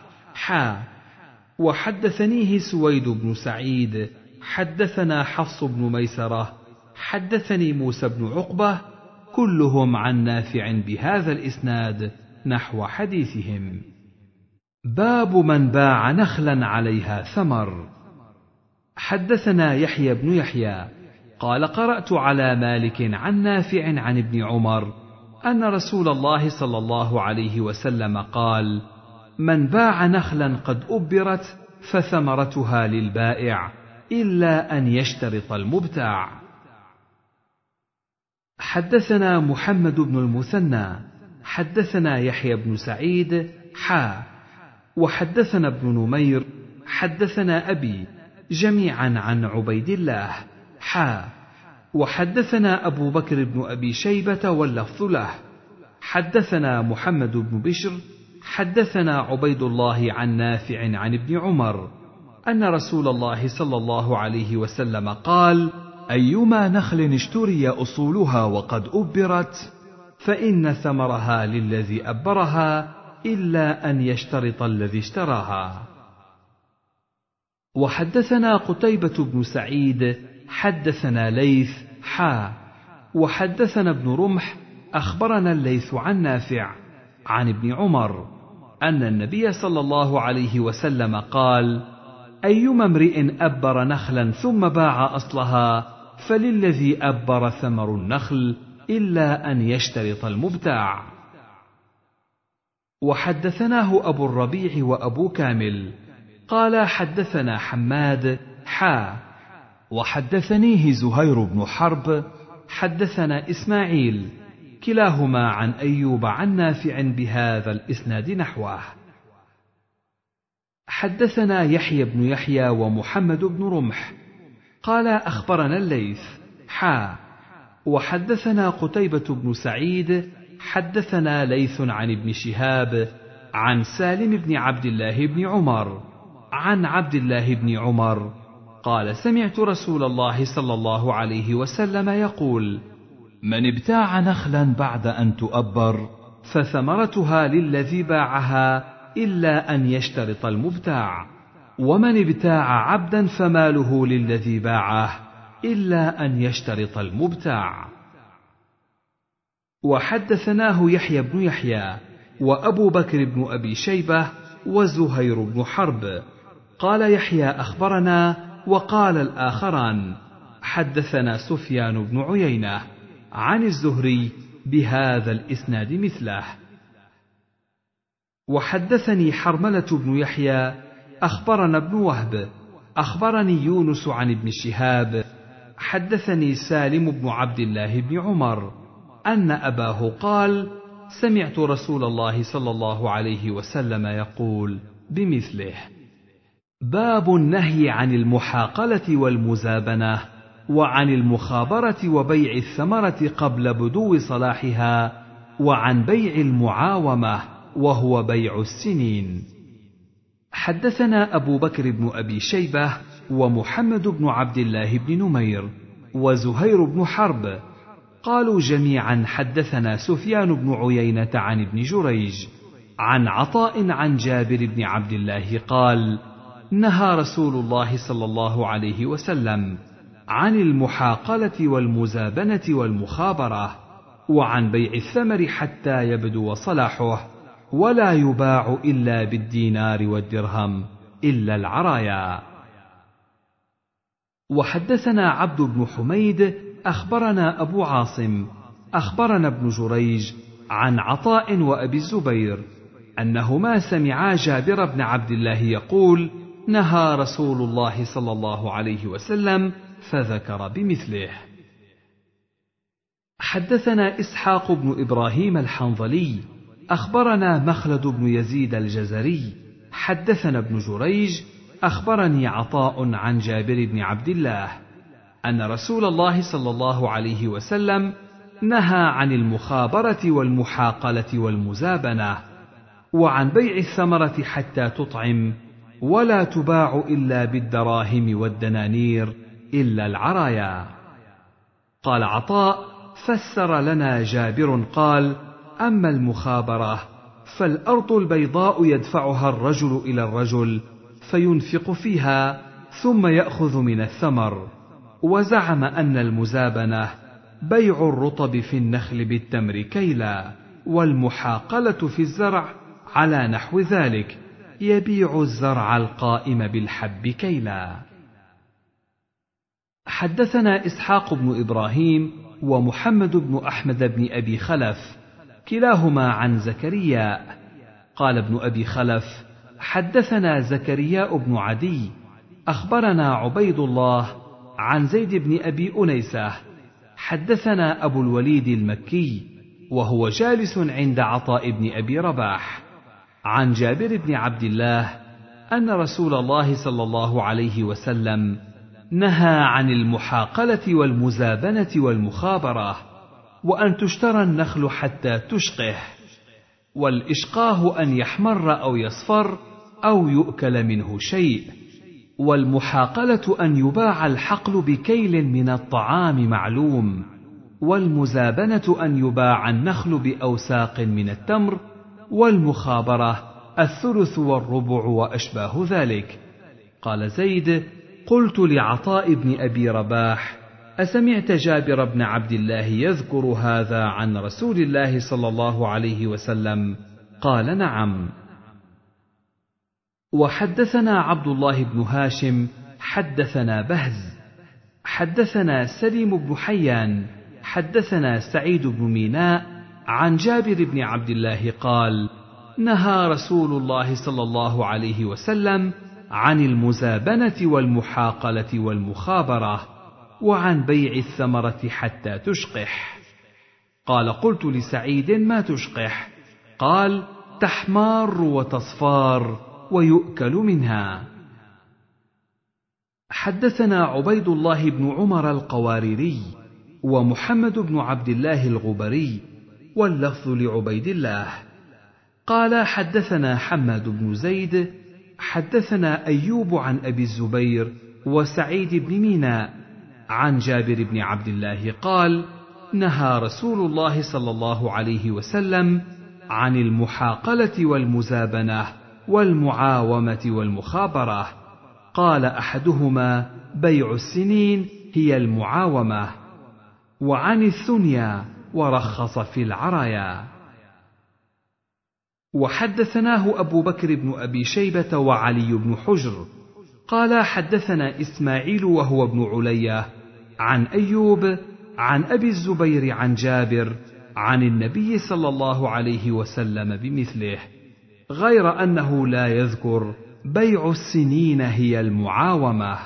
وحدثنيه سويد بن سعيد حدثنا حفص بن ميسرة حدثني موسى بن عقبة كلهم عن نافع بهذا الإسناد نحو حديثهم. باب من باع نخلا عليها ثمر. حدثنا يحيى بن يحيى قال قرأت على مالك عن نافع عن ابن عمر أن رسول الله صلى الله عليه وسلم قال: من باع نخلا قد أبرت فثمرتها للبائع إلا أن يشترط المبتاع. حدثنا محمد بن المثنى حدثنا يحيى بن سعيد وحدثنا ابن نمير حدثنا أبي جميعا عن عبيد الله وحدثنا أبو بكر بن أبي شيبة واللفظ له حدثنا محمد بن بشر حدثنا عبيد الله عن نافع عن ابن عمر أن رسول الله صلى الله عليه وسلم قال: أيما نخل اشتري أصولها وقد أبرت فإن ثمرها للذي أبرها إلا أن يشترط الذي اشتراها. وحدثنا قتيبة بن سعيد حدثنا ليث وحدثنا ابن رمح أخبرنا الليث عن نافع عن ابن عمر أن النبي صلى الله عليه وسلم قال: أيما امرئ أبر نخلا ثم باع أصلها فللذي أبر ثمر النخل إلا أن يشترط المبتاع. وحدثناه أبو الربيع وأبو كامل قال حدثنا حماد وحدثنيه زهير بن حرب حدثنا إسماعيل كلاهما عن أيوب عن نافع بهذا الإسناد نحوه. حدثنا يحيى بن يحيى ومحمد بن رمح قال أخبرنا الليث وحدثنا قتيبة بن سعيد حدثنا ليث عن ابن شهاب عن سالم بن عبد الله بن عمر عن عبد الله بن عمر قال سمعت رسول الله صلى الله عليه وسلم يقول: من ابتاع نخلا بعد أن تؤبر فثمرتها للذي باعها إلا أن يشترط المبتاع، ومن ابتاع عبدا فماله للذي باعه إلا أن يشترط المبتاع. وحدثناه يحيى بن يحيى وأبو بكر بن أبي شيبة وزهير بن حرب. قال يحيى أخبرنا، وقال الآخران حدثنا سفيان بن عيينة عن الزهري بهذا الإسناد مثله. وحدثني حرملة بن يحيى أخبرنا ابن وهب أخبرني يونس عن ابن شهاب حدثني سالم بن عبد الله بن عمر أن أباه قال: سمعت رسول الله صلى الله عليه وسلم يقول بمثله. باب النهي عن المحاقلة والمزابنة، وعن المخابرة وبيع الثمرة قبل بدو صلاحها، وعن بيع المعاومة وهو بيع السنين. حدثنا أبو بكر بن أبي شيبة ومحمد بن عبد الله بن نمير وزهير بن حرب قالوا جميعا حدثنا سفيان بن عيينة عن ابن جريج عن عطاء عن جابر بن عبد الله قال: نهى رسول الله صلى الله عليه وسلم عن المحاقلة والمزابنة والمخابرة، وعن بيع الثمر حتى يبدو صلاحه، ولا يباع إلا بالدينار والدرهم إلا العرايا. وحدثنا عبد بن حميد أخبرنا أبو عاصم أخبرنا ابن جريج عن عطاء وأبي الزبير أنهما سمعا جابر بن عبد الله يقول: نهى رسول الله صلى الله عليه وسلم، فذكر بمثله. حدثنا إسحاق بن إبراهيم الحنظلي أخبرنا مخلد بن يزيد الجزري حدثنا ابن جريج أخبرني عطاء عن جابر بن عبد الله أن رسول الله صلى الله عليه وسلم نهى عن المخابرة والمحاقلة والمزابنة، وعن بيع الثمرة حتى تطعم، ولا تباع إلا بالدراهم والدنانير إلا العرايا. قال عطاء: فسر لنا جابر قال: أما المخابرة فالأرض البيضاء يدفعها الرجل إلى الرجل فينفق فيها ثم يأخذ من الثمر. وزعم أن المزابنة بيع الرطب في النخل بالتمر كيلا، والمحاقلة في الزرع على نحو ذلك، يبيع الزرع القائم بالحب كيلا. حدثنا إسحاق بن إبراهيم ومحمد بن أحمد بن أبي خلف كلاهما عن زكريا قال ابن أبي خلف: حدثنا زكريا بن عدي أخبرنا عبيد الله عن زيد بن أبي أنيسة حدثنا أبو الوليد المكي وهو جالس عند عطاء بن أبي رباح عن جابر بن عبد الله أن رسول الله صلى الله عليه وسلم نهى عن المحاقلة والمزابنة والمخابرة، وأن تشترى النخل حتى تشقه، والإشقاه أن يحمر أو يصفر أو يؤكل منه شيء، والمحاقلة أن يباع الحقل بكيل من الطعام معلوم، والمزابنة أن يباع النخل بأوساق من التمر، والمخابرة الثلث والربع وأشباه ذلك. قال زيد: قلت لعطاء بن أبي رباح: أسمعت جابر بن عبد الله يذكر هذا عن رسول الله صلى الله عليه وسلم؟ قال: نعم. وحدثنا عبد الله بن هاشم حدثنا بهز حدثنا سليم بن حيان حدثنا سعيد بن ميناء عن جابر بن عبد الله قال: نهى رسول الله صلى الله عليه وسلم عن المزابنة والمحاقلة والمخابرة، وعن بيع الثمرة حتى تشقح. قال: قلت لسعيد: ما تشقح؟ قال: تحمار وتصفار ويؤكل منها. حدثنا عبيد الله بن عمر القواريري ومحمد بن عبد الله الغبري، واللفظ لعبيد الله. قال حدثنا حماد بن زيد حدثنا أيوب عن أبي الزبير وسعيد بن ميناء عن جابر بن عبد الله قال: نهى رسول الله صلى الله عليه وسلم عن المحاقلة والمزابنة والمعاومة والمخابرة. قال أحدهما: بيع السنين هي المعاومة، وعن الثنيا، ورخص في العرايا. وحدثناه أبو بكر بن أبي شيبة وعلي بن حجر قال حدثنا إسماعيل وهو ابن علية عن أيوب عن أبي الزبير عن جابر عن النبي صلى الله عليه وسلم بمثله، غير أنه لا يذكر بيع السنين هي المعاومة.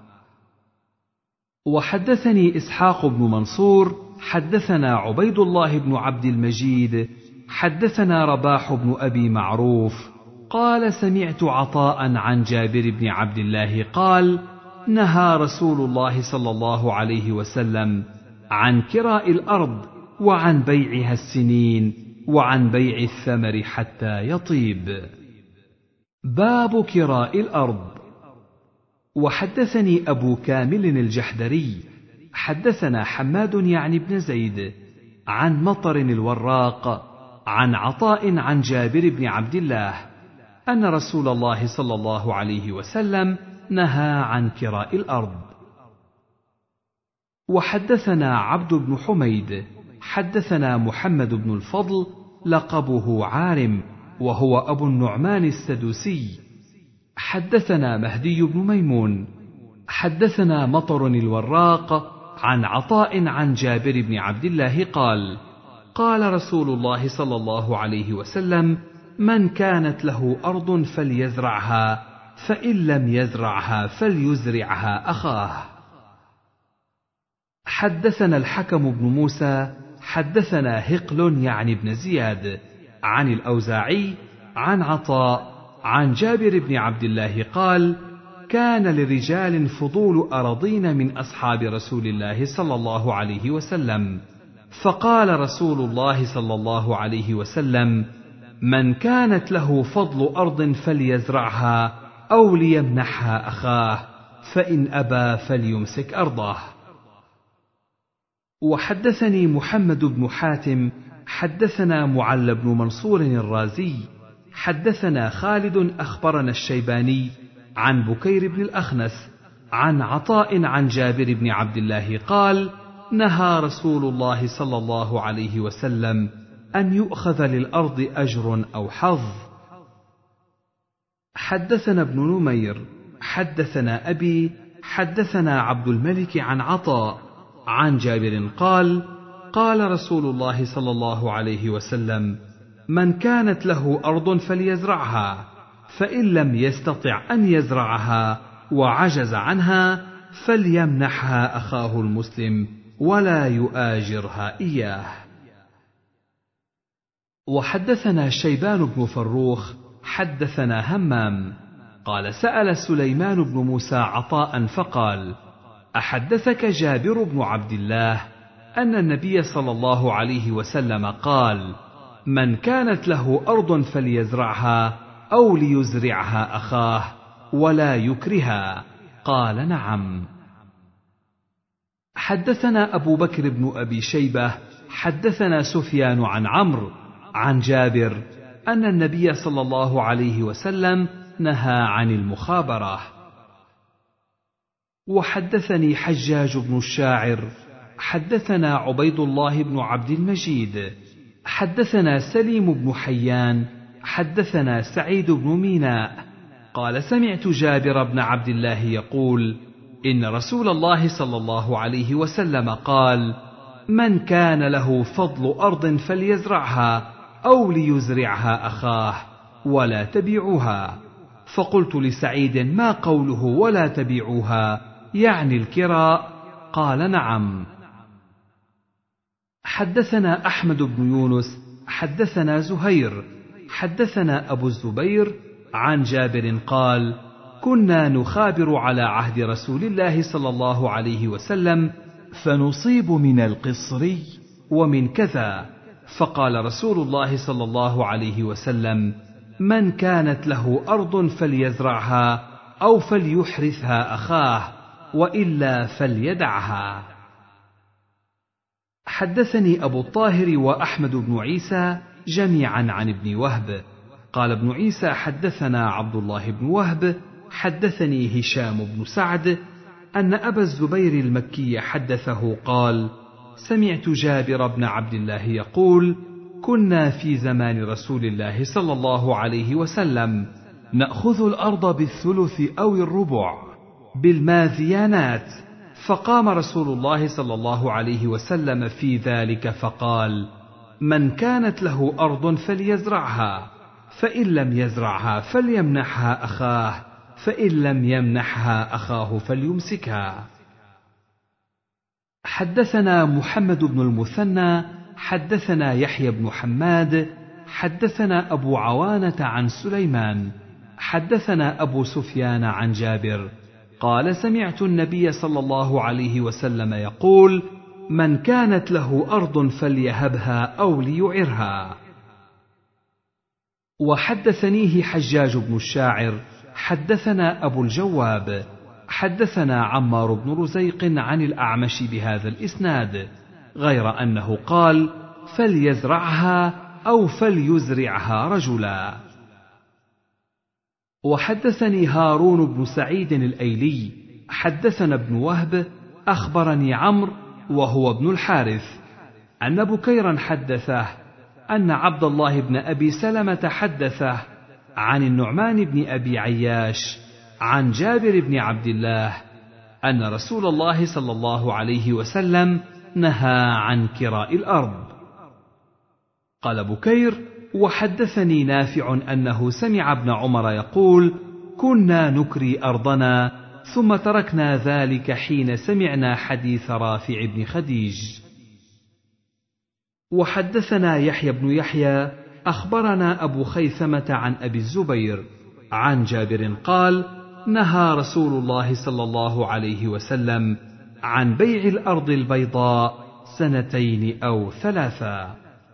وحدثني إسحاق بن منصور حدثنا عبيد الله بن عبد المجيد حدثنا رباح بن أبي معروف قال: سمعت عطاء عن جابر بن عبد الله قال: نهى رسول الله صلى الله عليه وسلم عن كراء الأرض وعن بيعها السنين وعن بيع الثمر حتى يطيب. باب كراء الأرض. وحدثني أبو كامل الجحدري حدثنا حماد يعني بن زيد عن مطر الوراق عن عطاء عن جابر بن عبد الله أن رسول الله صلى الله عليه وسلم نهى عن كراء الأرض. وحدثنا عبد بن حميد حدثنا محمد بن الفضل لقبه عارم وهو أبو النعمان السدوسي حدثنا مهدي بن ميمون حدثنا مطر الوراق عن عطاء عن جابر بن عبد الله قال: قال رسول الله صلى الله عليه وسلم: من كانت له أرض فليزرعها، فإن لم يزرعها فليزرعها أخاه. حدثنا الحكم بن موسى حدثنا هقل يعني بن زياد عن الأوزاعي عن عطاء عن جابر بن عبد الله قال: كان لرجال فضول أراضين من أصحاب رسول الله صلى الله عليه وسلم، فقال رسول الله صلى الله عليه وسلم: من كانت له فضل أرض فليزرعها أو ليمنحها أخاه، فإن أبى فليمسك أرضه. وحدثني محمد بن حاتم حدثنا معل بن منصور الرازي حدثنا خالد أخبرنا الشيباني عن بكير بن الأخنس عن عطاء عن جابر بن عبد الله قال: نهى رسول الله صلى الله عليه وسلم أن يؤخذ للأرض أجر أو حظ. حدثنا ابن نمير حدثنا أبي حدثنا عبد الملك عن عطاء عن جابر قال: قال رسول الله صلى الله عليه وسلم: من كانت له أرض فليزرعها، فإن لم يستطع أن يزرعها وعجز عنها فليمنحها أخاه المسلم ولا يؤاجرها إياه. وحدثنا شيبان بن فروخ حدثنا همام قال: سأل سليمان بن موسى عطاء فقال: أحدثك جابر بن عبد الله أن النبي صلى الله عليه وسلم قال: من كانت له أرض فليزرعها أو ليزرعها أخاه ولا يكرها؟ قال: نعم. حدثنا أبو بكر بن أبي شيبة حدثنا سفيان عن عمرو عن جابر أن النبي صلى الله عليه وسلم نهى عن المخابرة. وحدثني حجاج بن الشاعر حدثنا عبيد الله بن عبد المجيد حدثنا سليم بن حيان حدثنا سعيد بن ميناء قال: سمعت جابر بن عبد الله يقول: إن رسول الله صلى الله عليه وسلم قال: من كان له فضل أرض فليزرعها أو ليزرعها أخاه ولا تبيعوها. فقلت لسعيد: ما قوله ولا تبيعوها؟ يعني الكراء؟ قال: نعم. حدثنا أحمد بن يونس حدثنا زهير حدثنا أبو الزبير عن جابر قال: كنا نخابر على عهد رسول الله صلى الله عليه وسلم فنصيب من القصر ومن كذا. فقال رسول الله صلى الله عليه وسلم: من كانت له أرض فليزرعها أو فليحرثها أخاه، وإلا فليدعها. حدثني أبو الطاهر وأحمد بن عيسى جميعا عن ابن وهب قال ابن عيسى: حدثنا عبد الله بن وهب حدثني هشام بن سعد أن أبا الزبير المكي حدثه قال: سمعت جابر بن عبد الله يقول: كنا في زمان رسول الله صلى الله عليه وسلم نأخذ الأرض بالثلث أو الربع بالماذيانات، فقام رسول الله صلى الله عليه وسلم في ذلك فقال: من كانت له أرض فليزرعها، فإن لم يزرعها فليمنحها أخاه، فإن لم يمنحها أخاه فليمسكها. حدثنا محمد بن المثنى حدثنا يحيى بن حماد حدثنا أبو عوانة عن سليمان حدثنا أبو سفيان عن جابر قال: سمعت النبي صلى الله عليه وسلم يقول: من كانت له أرض فليهبها أو ليعرها. وحدثنيه حجاج بن الشاعر حدثنا أبو الجواب حدثنا عمار بن رزيق عن الأعمش بهذا الإسناد، غير أنه قال: فليزرعها أو فليزرعها رجلا. وحدثني هارون بن سعيد الأيلي حدثنا ابن وهب أخبرني عمرو وهو ابن الحارث أن بكيرا حدثه أن عبد الله بن أبي سلمة حدثه عن النعمان بن أبي عياش عن جابر بن عبد الله أن رسول الله صلى الله عليه وسلم نهى عن كراء الأرض. قال بكير: وحدثني نافع أنه سمع ابن عمر يقول: كنا نكري أرضنا ثم تركنا ذلك حين سمعنا حديث رافع بن خديج. وحدثنا يحيى بن يحيى أخبرنا أبو خيثمة عن أبي الزبير عن جابر قال: نهى رسول الله صلى الله عليه وسلم عن بيع الأرض البيضاء 2 أو 3.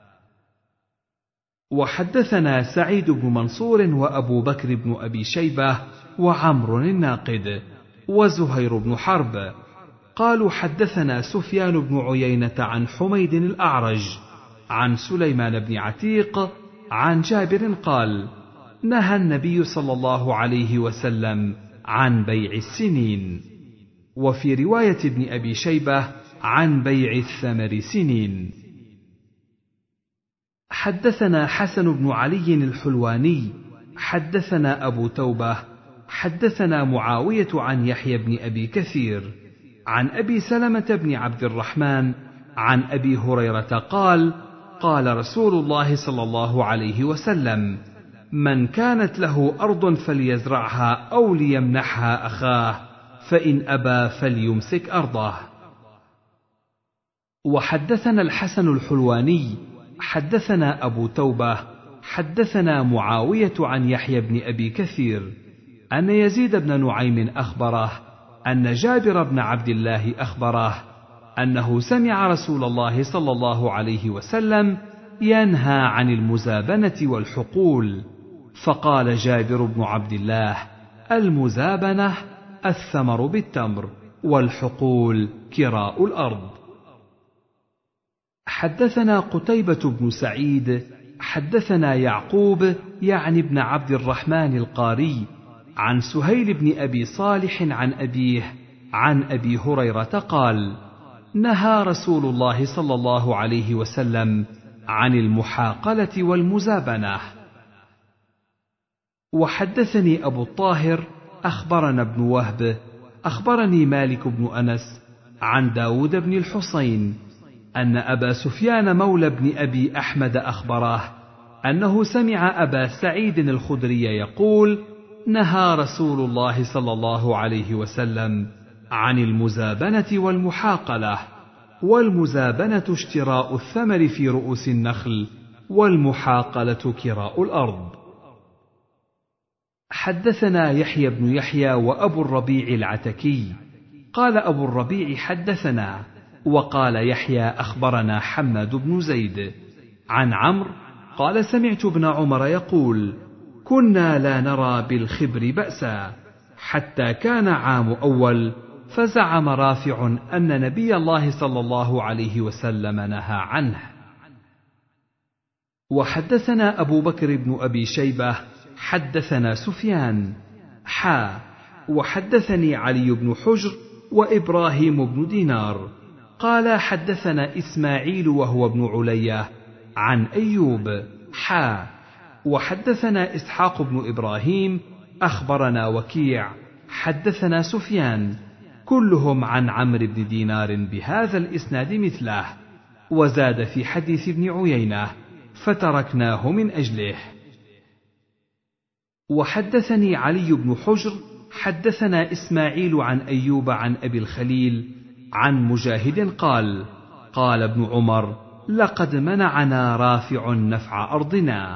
وحدثنا سعيد بن منصور وأبو بكر بن أبي شيبة وعمر الناقد وزهير بن حرب قالوا: حدثنا سفيان بن عيينة عن حميد الأعرج عن سليمان بن عتيق عن جابر قال: نهى النبي صلى الله عليه وسلم عن بيع السنين. وفي رواية ابن أبي شيبة عن بيع الثمر سنين. حدثنا حسن بن علي الحلواني حدثنا أبو توبة حدثنا معاوية عن يحيى بن أبي كثير عن أبي سلمة بن عبد الرحمن عن أبي هريرة قال: قال رسول الله صلى الله عليه وسلم: من كانت له أرض فليزرعها أو ليمنحها أخاه، فإن أبى فليمسك أرضه. وحدثنا الحسن الحلواني حدثنا أبو توبة حدثنا معاوية عن يحيى بن أبي كثير أن يزيد بن نعيم أخبره أن جابر بن عبد الله أخبره أنه سمع رسول الله صلى الله عليه وسلم ينهى عن المزابنة والحقول، فقال جابر بن عبد الله: المزابنة الثمر بالتمر، والحقول كراء الأرض. حدثنا قتيبة بن سعيد حدثنا يعقوب يعني ابن عبد الرحمن القاري عن سهيل بن أبي صالح عن أبيه عن أبي هريرة قال: نهى رسول الله صلى الله عليه وسلم عن المحاقلة والمزابنة. وحدثني أبو الطاهر أخبرنا ابن وهب أخبرني مالك بن أنس عن داود بن الحصين أن أبا سفيان مولى بن أبي أحمد أخبره أنه سمع أبا سعيد الخدري يقول: نهى رسول الله صلى الله عليه وسلم عن المزابنة والمحاقلة، والمزابنة اشتراء الثمر في رؤوس النخل، والمحاقلة كراء الأرض. حدثنا يحيى بن يحيى وأبو الربيع العتكي قال أبو الربيع: حدثنا وقال يحيى أخبرنا حماد بن زيد عن عمرو قال سمعت ابن عمر يقول كنا لا نرى بالخبر بأسا حتى كان عام أول فزعم رافع أن نبي الله صلى الله عليه وسلم نهى عنه. وحدثنا أبو بكر بن أبي شيبة حدثنا سفيان وحدثني علي بن حجر وإبراهيم بن دينار قال حدثنا إسماعيل وهو ابن علية عن أيوب وحدثنا إسحاق بن إبراهيم أخبرنا وكيع حدثنا سفيان كلهم عن عمرو بن دينار بهذا الإسناد مثله، وزاد في حديث ابن عيينة فتركناه من أجله. وحدثني علي بن حجر حدثنا إسماعيل عن أيوب عن أبي الخليل عن مجاهد قال قال ابن عمر لقد منعنا رافع نفع أرضنا.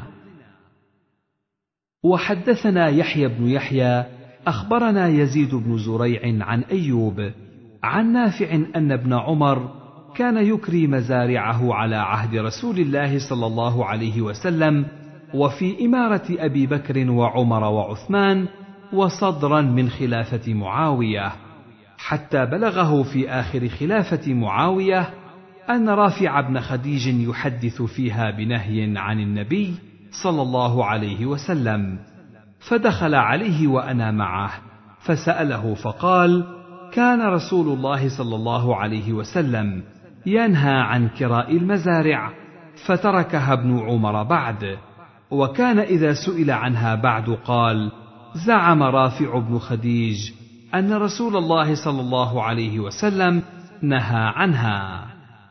وحدثنا يحيى بن يحيى أخبرنا يزيد بن زريع عن أيوب عن نافع أن ابن عمر كان يكري مزارعه على عهد رسول الله صلى الله عليه وسلم وفي إمارة أبي بكر وعمر وعثمان وصدرا من خلافة معاوية، حتى بلغه في آخر خلافة معاوية أن رافع بن خديج يحدث فيها بنهي عن النبي صلى الله عليه وسلم، فدخل عليه وأنا معه فسأله فقال كان رسول الله صلى الله عليه وسلم ينهى عن كراء المزارع فتركها ابن عمر بعد، وكان إذا سئل عنها بعد قال زعم رافع بن خديج أن رسول الله صلى الله عليه وسلم نهى عنها.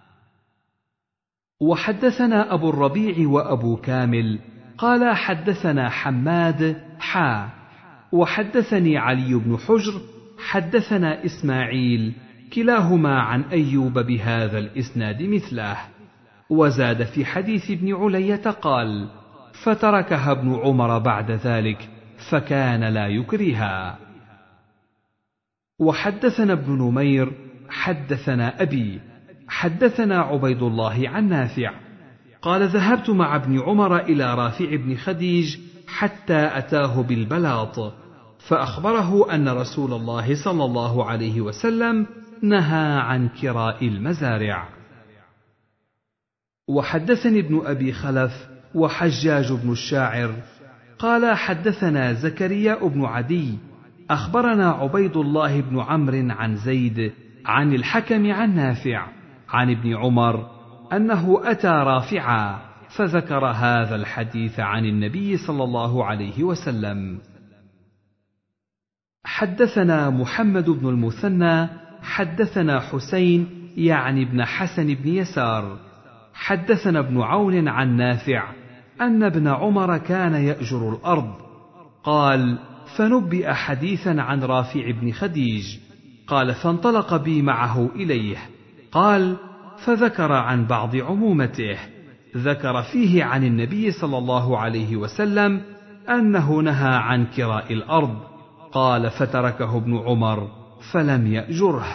وحدثنا أبو الربيع وأبو كامل قال حدثنا حماد وحدثني علي بن حجر حدثنا إسماعيل كلاهما عن أيوب بهذا الإسناد مثله، وزاد في حديث ابن علية قال فتركها ابن عمر بعد ذلك فكان لا يكرهها. وحدثنا ابن نمير حدثنا أبي حدثنا عبيد الله عن نافع قال ذهبت مع ابن عمر إلى رافع بن خديج حتى أتاه بالبلاط فأخبره أن رسول الله صلى الله عليه وسلم نهى عن كراء المزارع. وحدثني ابن أبي خلف وحجاج بن الشاعر قال حدثنا زكريا بن عدي أخبرنا عبيد الله بن عمرو عن زيد عن الحكم عن نافع عن ابن عمر أنه أتى رافعا فذكر هذا الحديث عن النبي صلى الله عليه وسلم. حدثنا محمد بن المثنى حدثنا حسين يعني ابن حسن بن يسار حدثنا ابن عون عن نافع أن ابن عمر كان يأجر الأرض قال فنبئ حديثا عن رافع بن خديج قال فانطلق بي معه إليه قال فذكر عن بعض عمومته ذكر فيه عن النبي صلى الله عليه وسلم أنه نهى عن كراء الأرض قال فتركه ابن عمر فلم يأجره.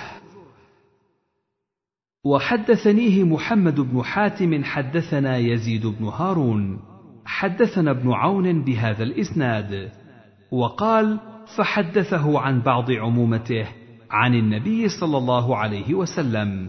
وحدثنيه محمد بن حاتم حدثنا يزيد بن هارون حدثنا ابن عون بهذا الإسناد وقال فحدثه عن بعض عمومته عن النبي صلى الله عليه وسلم.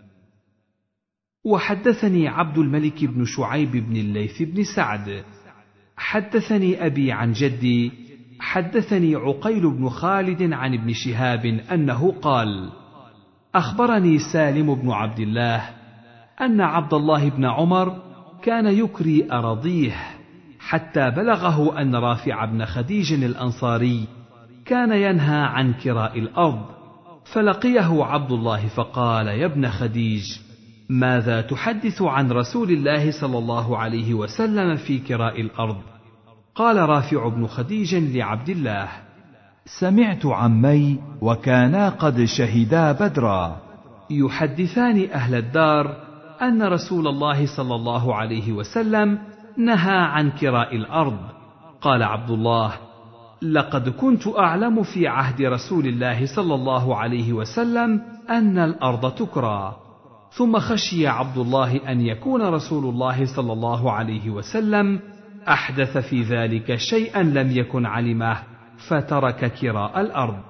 وحدثني عبد الملك بن شعيب بن الليث بن سعد حدثني أبي عن جدي حدثني عقيل بن خالد عن ابن شهاب أنه قال أخبرني سالم بن عبد الله أن عبد الله بن عمر كان يكري أراضيه حتى بلغه أن رافع بن خديج الأنصاري كان ينهى عن كراء الأرض، فلقيه عبد الله فقال يا ابن خديج ماذا تحدث عن رسول الله صلى الله عليه وسلم في كراء الأرض؟ قال رافع بن خديج لعبد الله سمعت عمي وكانا قد شهدا بدرا يحدثان أهل الدار أن رسول الله صلى الله عليه وسلم نهى عن كراء الأرض. قال عبد الله لقد كنت أعلم في عهد رسول الله صلى الله عليه وسلم أن الأرض تكرى، ثم خشي عبد الله أن يكون رسول الله صلى الله عليه وسلم أحدث في ذلك شيئا لم يكن علمه، فترك كراء الأرض.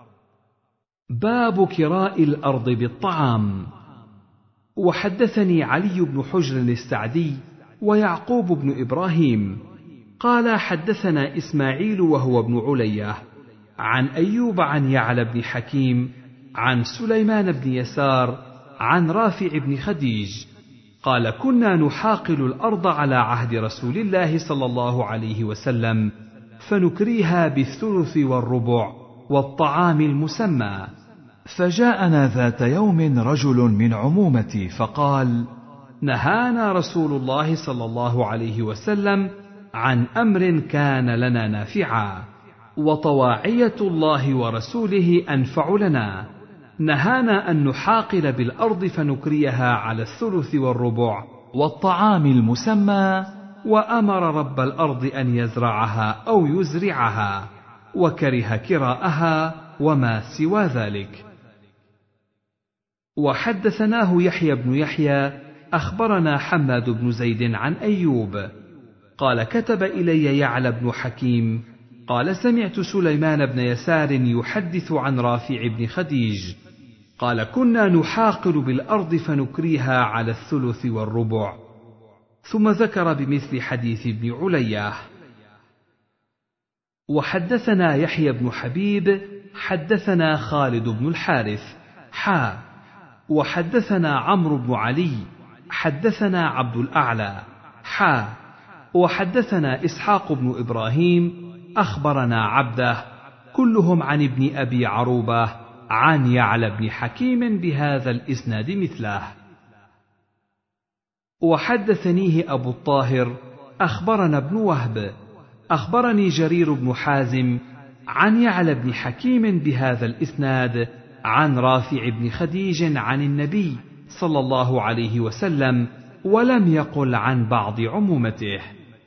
باب كراء الأرض بالطعام. وحدثني علي بن حجر السعدي ويعقوب بن إبراهيم قال حدثنا إسماعيل وهو ابن علية عن أيوب عن يعلى بن حكيم عن سليمان بن يسار عن رافع بن خديج قال كنا نحاقل الأرض على عهد رسول الله صلى الله عليه وسلم فنكريها بالثلث والربع والطعام المسمى. فجاءنا ذات يوم رجل من عمومتي فقال: نهانا رسول الله صلى الله عليه وسلم عن أمر كان لنا نافعا، وطواعية الله ورسوله أنفع لنا. نهانا أن نحاقل بالأرض فنكريها على الثلث والربع والطعام المسمى، وأمر رب الأرض أن يزرعها أو يزرعها، وكره كراءها وما سوى ذلك. وحدثناه يحيى بن يحيى أخبرنا حماد بن زيد عن أيوب قال كتب إلي يعلى بن حكيم قال سمعت سليمان بن يسار يحدث عن رافع بن خديج قال كنا نحاقل بالأرض فنكريها على الثلث والربع، ثم ذكر بمثل حديث ابن علية. وحدثنا يحيى بن حبيب حدثنا خالد بن الحارث وحدثنا عمرو بن علي حدثنا عبد الأعلى وحدثنا إسحاق بن إبراهيم أخبرنا عبده كلهم عن ابن أبي عروبة عن يعلى بن حكيم بهذا الإسناد مثله. وحدثنيه أبو الطاهر أخبرنا ابن وهب أخبرني جرير بن حازم عن يعلى بن حكيم بهذا الإسناد عن رافع بن خديج عن النبي صلى الله عليه وسلم، ولم يقل عن بعض عمومته.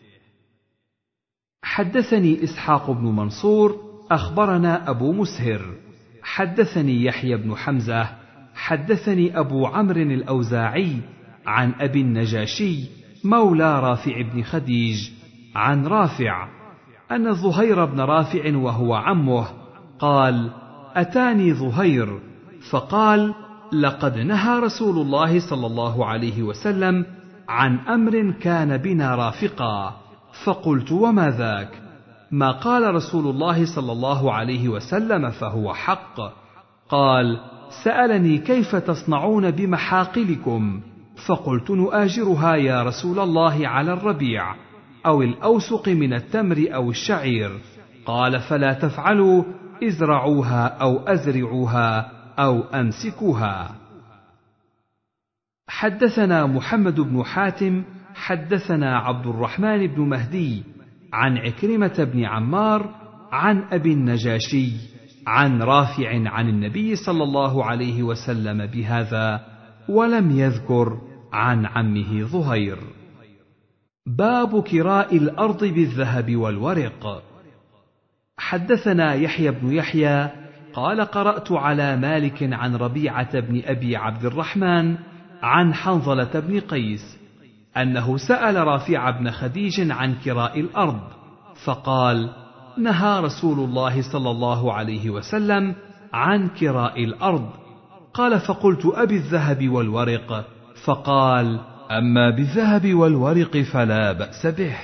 حدثني إسحاق بن منصور أخبرنا أبو مسهر حدثني يحيى بن حمزة حدثني أبو عمرو الأوزاعي عن أبي النجاشي مولى رافع بن خديج عن رافع أن ظهير بن رافع وهو عمه قال: أتاني ظهير فقال: لقد نهى رسول الله صلى الله عليه وسلم عن أمر كان بنا رافقا. فقلت: وما ذاك؟ ما قال رسول الله صلى الله عليه وسلم فهو حق. قال: سألني كيف تصنعون بمحاقلكم؟ فقلت: نؤاجرها يا رسول الله على الربيع أو الأوسق من التمر أو الشعير. قال: فلا تفعلوا، ازرعوها أو أزرعوها أو أمسكوها. حدثنا محمد بن حاتم حدثنا عبد الرحمن بن مهدي عن عكرمة بن عمار عن أبي النجاشي عن رافع عن النبي صلى الله عليه وسلم بهذا، ولم يذكر عن عمه ظهير. باب كراء الأرض بالذهب والورق. حدثنا يحيى بن يحيى قال قرأت على مالك عن ربيعة بن أبي عبد الرحمن عن حنظلة بن قيس أنه سأل رافع بن خديج عن كراء الأرض، فقال: نهى رسول الله صلى الله عليه وسلم عن كراء الأرض. قال: فقلت: أبي الذهب والورق؟ فقال: أما بالذهب والورق فلا بأس به.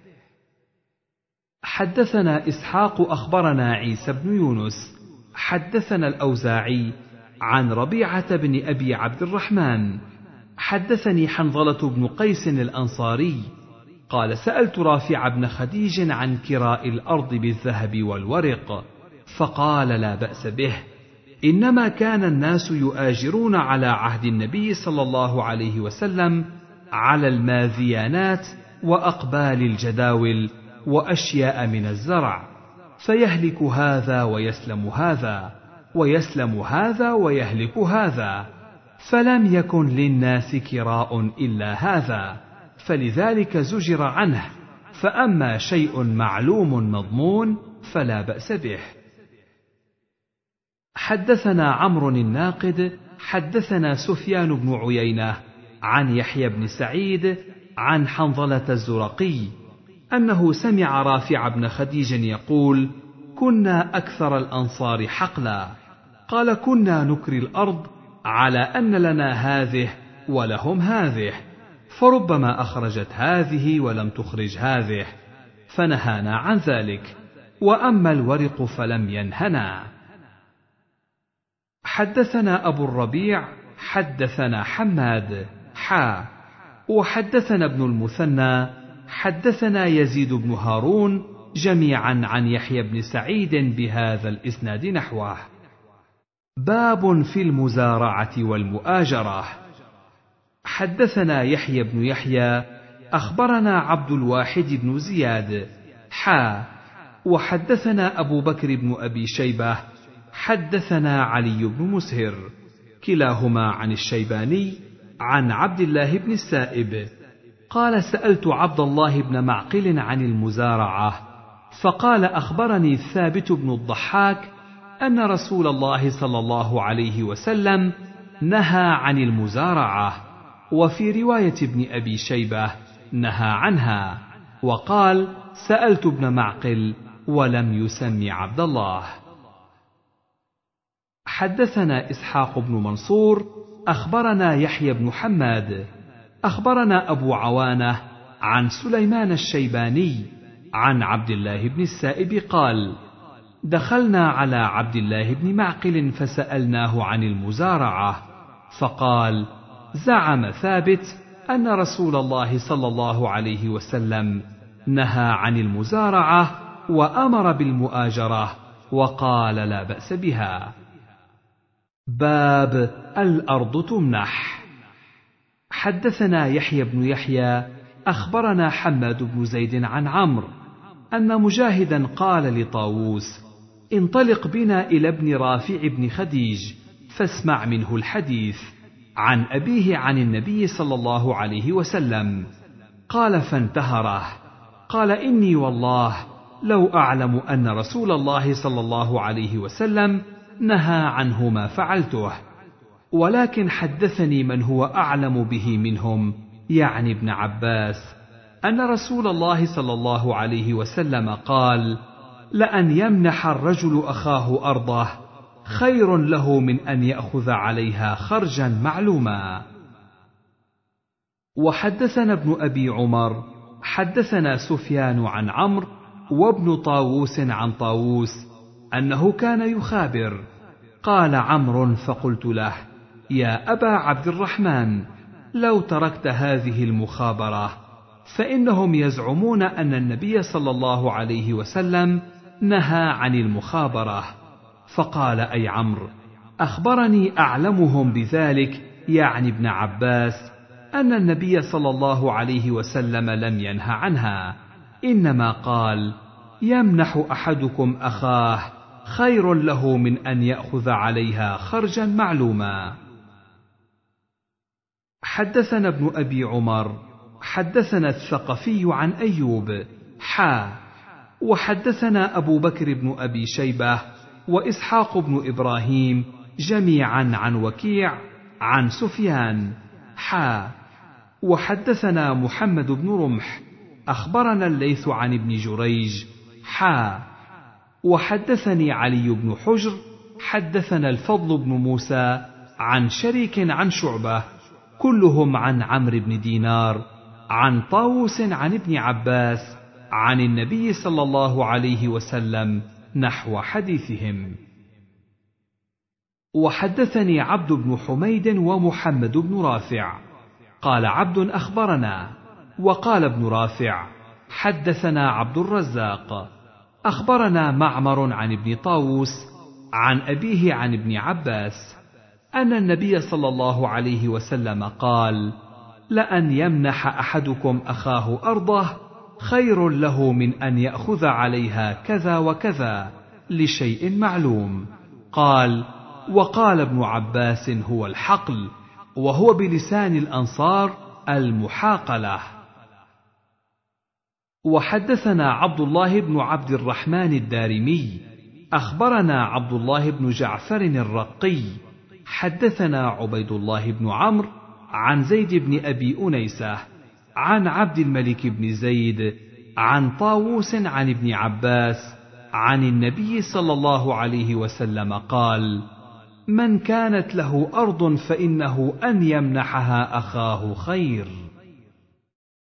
حدثنا إسحاق أخبرنا عيسى بن يونس حدثنا الأوزاعي عن ربيعة بن أبي عبد الرحمن حدثني حنظلة بن قيس الأنصاري قال: سألت رافع بن خديج عن كراء الأرض بالذهب والورق، فقال: لا بأس به، إنما كان الناس يؤاجرون على عهد النبي صلى الله عليه وسلم على الماذيانات وأقبال الجداول وأشياء من الزرع، فيهلك هذا ويسلم هذا، ويسلم هذا ويهلك هذا، فلم يكن للناس كراء إلا هذا، فلذلك زجر عنه. فأما شيء معلوم مضمون فلا بأس به. حدثنا عمرو الناقد حدثنا سفيان بن عيينة عن يحيى بن سعيد عن حنظلة الزرقي أنه سمع رافع بن خديج يقول: كنا أكثر الأنصار حقلا. قال: كنا نكري الأرض على أن لنا هذه ولهم هذه، فربما أخرجت هذه ولم تخرج هذه، فنهانا عن ذلك، وأما الورق فلم ينهنا. حدثنا أبو الربيع حدثنا حماد وحدثنا ابن المثنى حدثنا يزيد بن هارون جميعا عن يحيى بن سعيد بهذا الإسناد نحوه. باب في المزارعة والمؤاجرة. حدثنا يحيى بن يحيى أخبرنا عبد الواحد بن زياد وحدثنا أبو بكر بن أبي شيبة حدثنا علي بن مسهر كلاهما عن الشيباني عن عبد الله بن السائب قال: سألت عبد الله بن معقل عن المزارعة، فقال: أخبرني ثابت بن الضحاك أن رسول الله صلى الله عليه وسلم نهى عن المزارعة، وفي رواية ابن أبي شيبة نهى عنها، وقال: سألت ابن معقل ولم يسم عبد الله. حدثنا إسحاق بن منصور أخبرنا يحيى بن حماد أخبرنا أبو عوانة عن سليمان الشيباني عن عبد الله بن السائب قال: دخلنا على عبد الله بن معقل فسألناه عن المزارعة، فقال: زعم ثابت أن رسول الله صلى الله عليه وسلم نهى عن المزارعة وأمر بالمؤاجرة، وقال: لا بأس بها. باب الأرض تمنح. حدثنا يحيى بن يحيى أخبرنا حماد بن زيد عن عمرو أن مجاهدا قال لطاووس: انطلق بنا إلى ابن رافع بن خديج فاسمع منه الحديث عن أبيه عن النبي صلى الله عليه وسلم. قال: فانتهره. قال: إني والله لو أعلم أن رسول الله صلى الله عليه وسلم نهى عنه ما فعلته، ولكن حدثني من هو أعلم به منهم، يعني ابن عباس، أن رسول الله صلى الله عليه وسلم قال: لأن يمنح الرجل أخاه أرضه خير له من أن يأخذ عليها خرجا معلوما. وحدثنا ابن أبي عمر حدثنا سفيان عن عمرو وابن طاووس عن طاووس أنه كان يخابر. قال عمرو: فقلت له: يا أبا عبد الرحمن، لو تركت هذه المخابرة، فإنهم يزعمون أن النبي صلى الله عليه وسلم نهى عن المخابرة. فقال: أي عمرو، أخبرني أعلمهم بذلك، يعني ابن عباس، أن النبي صلى الله عليه وسلم لم ينه عنها، إنما قال: يمنح أحدكم أخاه خير له من أن يأخذ عليها خرجا معلوما. حدثنا ابن أبي عمر حدثنا الثقفي عن أيوب وحدثنا أبو بكر بن أبي شيبة وإسحاق بن إبراهيم جميعا عن وكيع عن سفيان وحدثنا محمد بن رمح أخبرنا الليث عن ابن جريج وحدثني علي بن حجر حدثنا الفضل بن موسى عن شريك عن شعبة كلهم عن عمرو بن دينار عن طاووس عن ابن عباس عن النبي صلى الله عليه وسلم نحو حديثهم. وحدثني عبد بن حميد ومحمد بن رافع قال عبد أخبرنا، وقال ابن رافع حدثنا عبد الرزاق أخبرنا معمر عن ابن طاووس عن أبيه عن ابن عباس أن النبي صلى الله عليه وسلم قال: لأن يمنح أحدكم أخاه أرضه خير له من أن يأخذ عليها كذا وكذا لشيء معلوم. قال: وقال ابن عباس: هو الحقل، وهو بلسان الأنصار المحاقلة. وحدثنا عبد الله بن عبد الرحمن الدارمي أخبرنا عبد الله بن جعفر الرقي حدثنا عبيد الله بن عمرو عن زيد بن أبي أنيسة عن عبد الملك بن زيد عن طاووس عن ابن عباس عن النبي صلى الله عليه وسلم قال: من كانت له أرض فإنه أن يمنحها أخاه خير.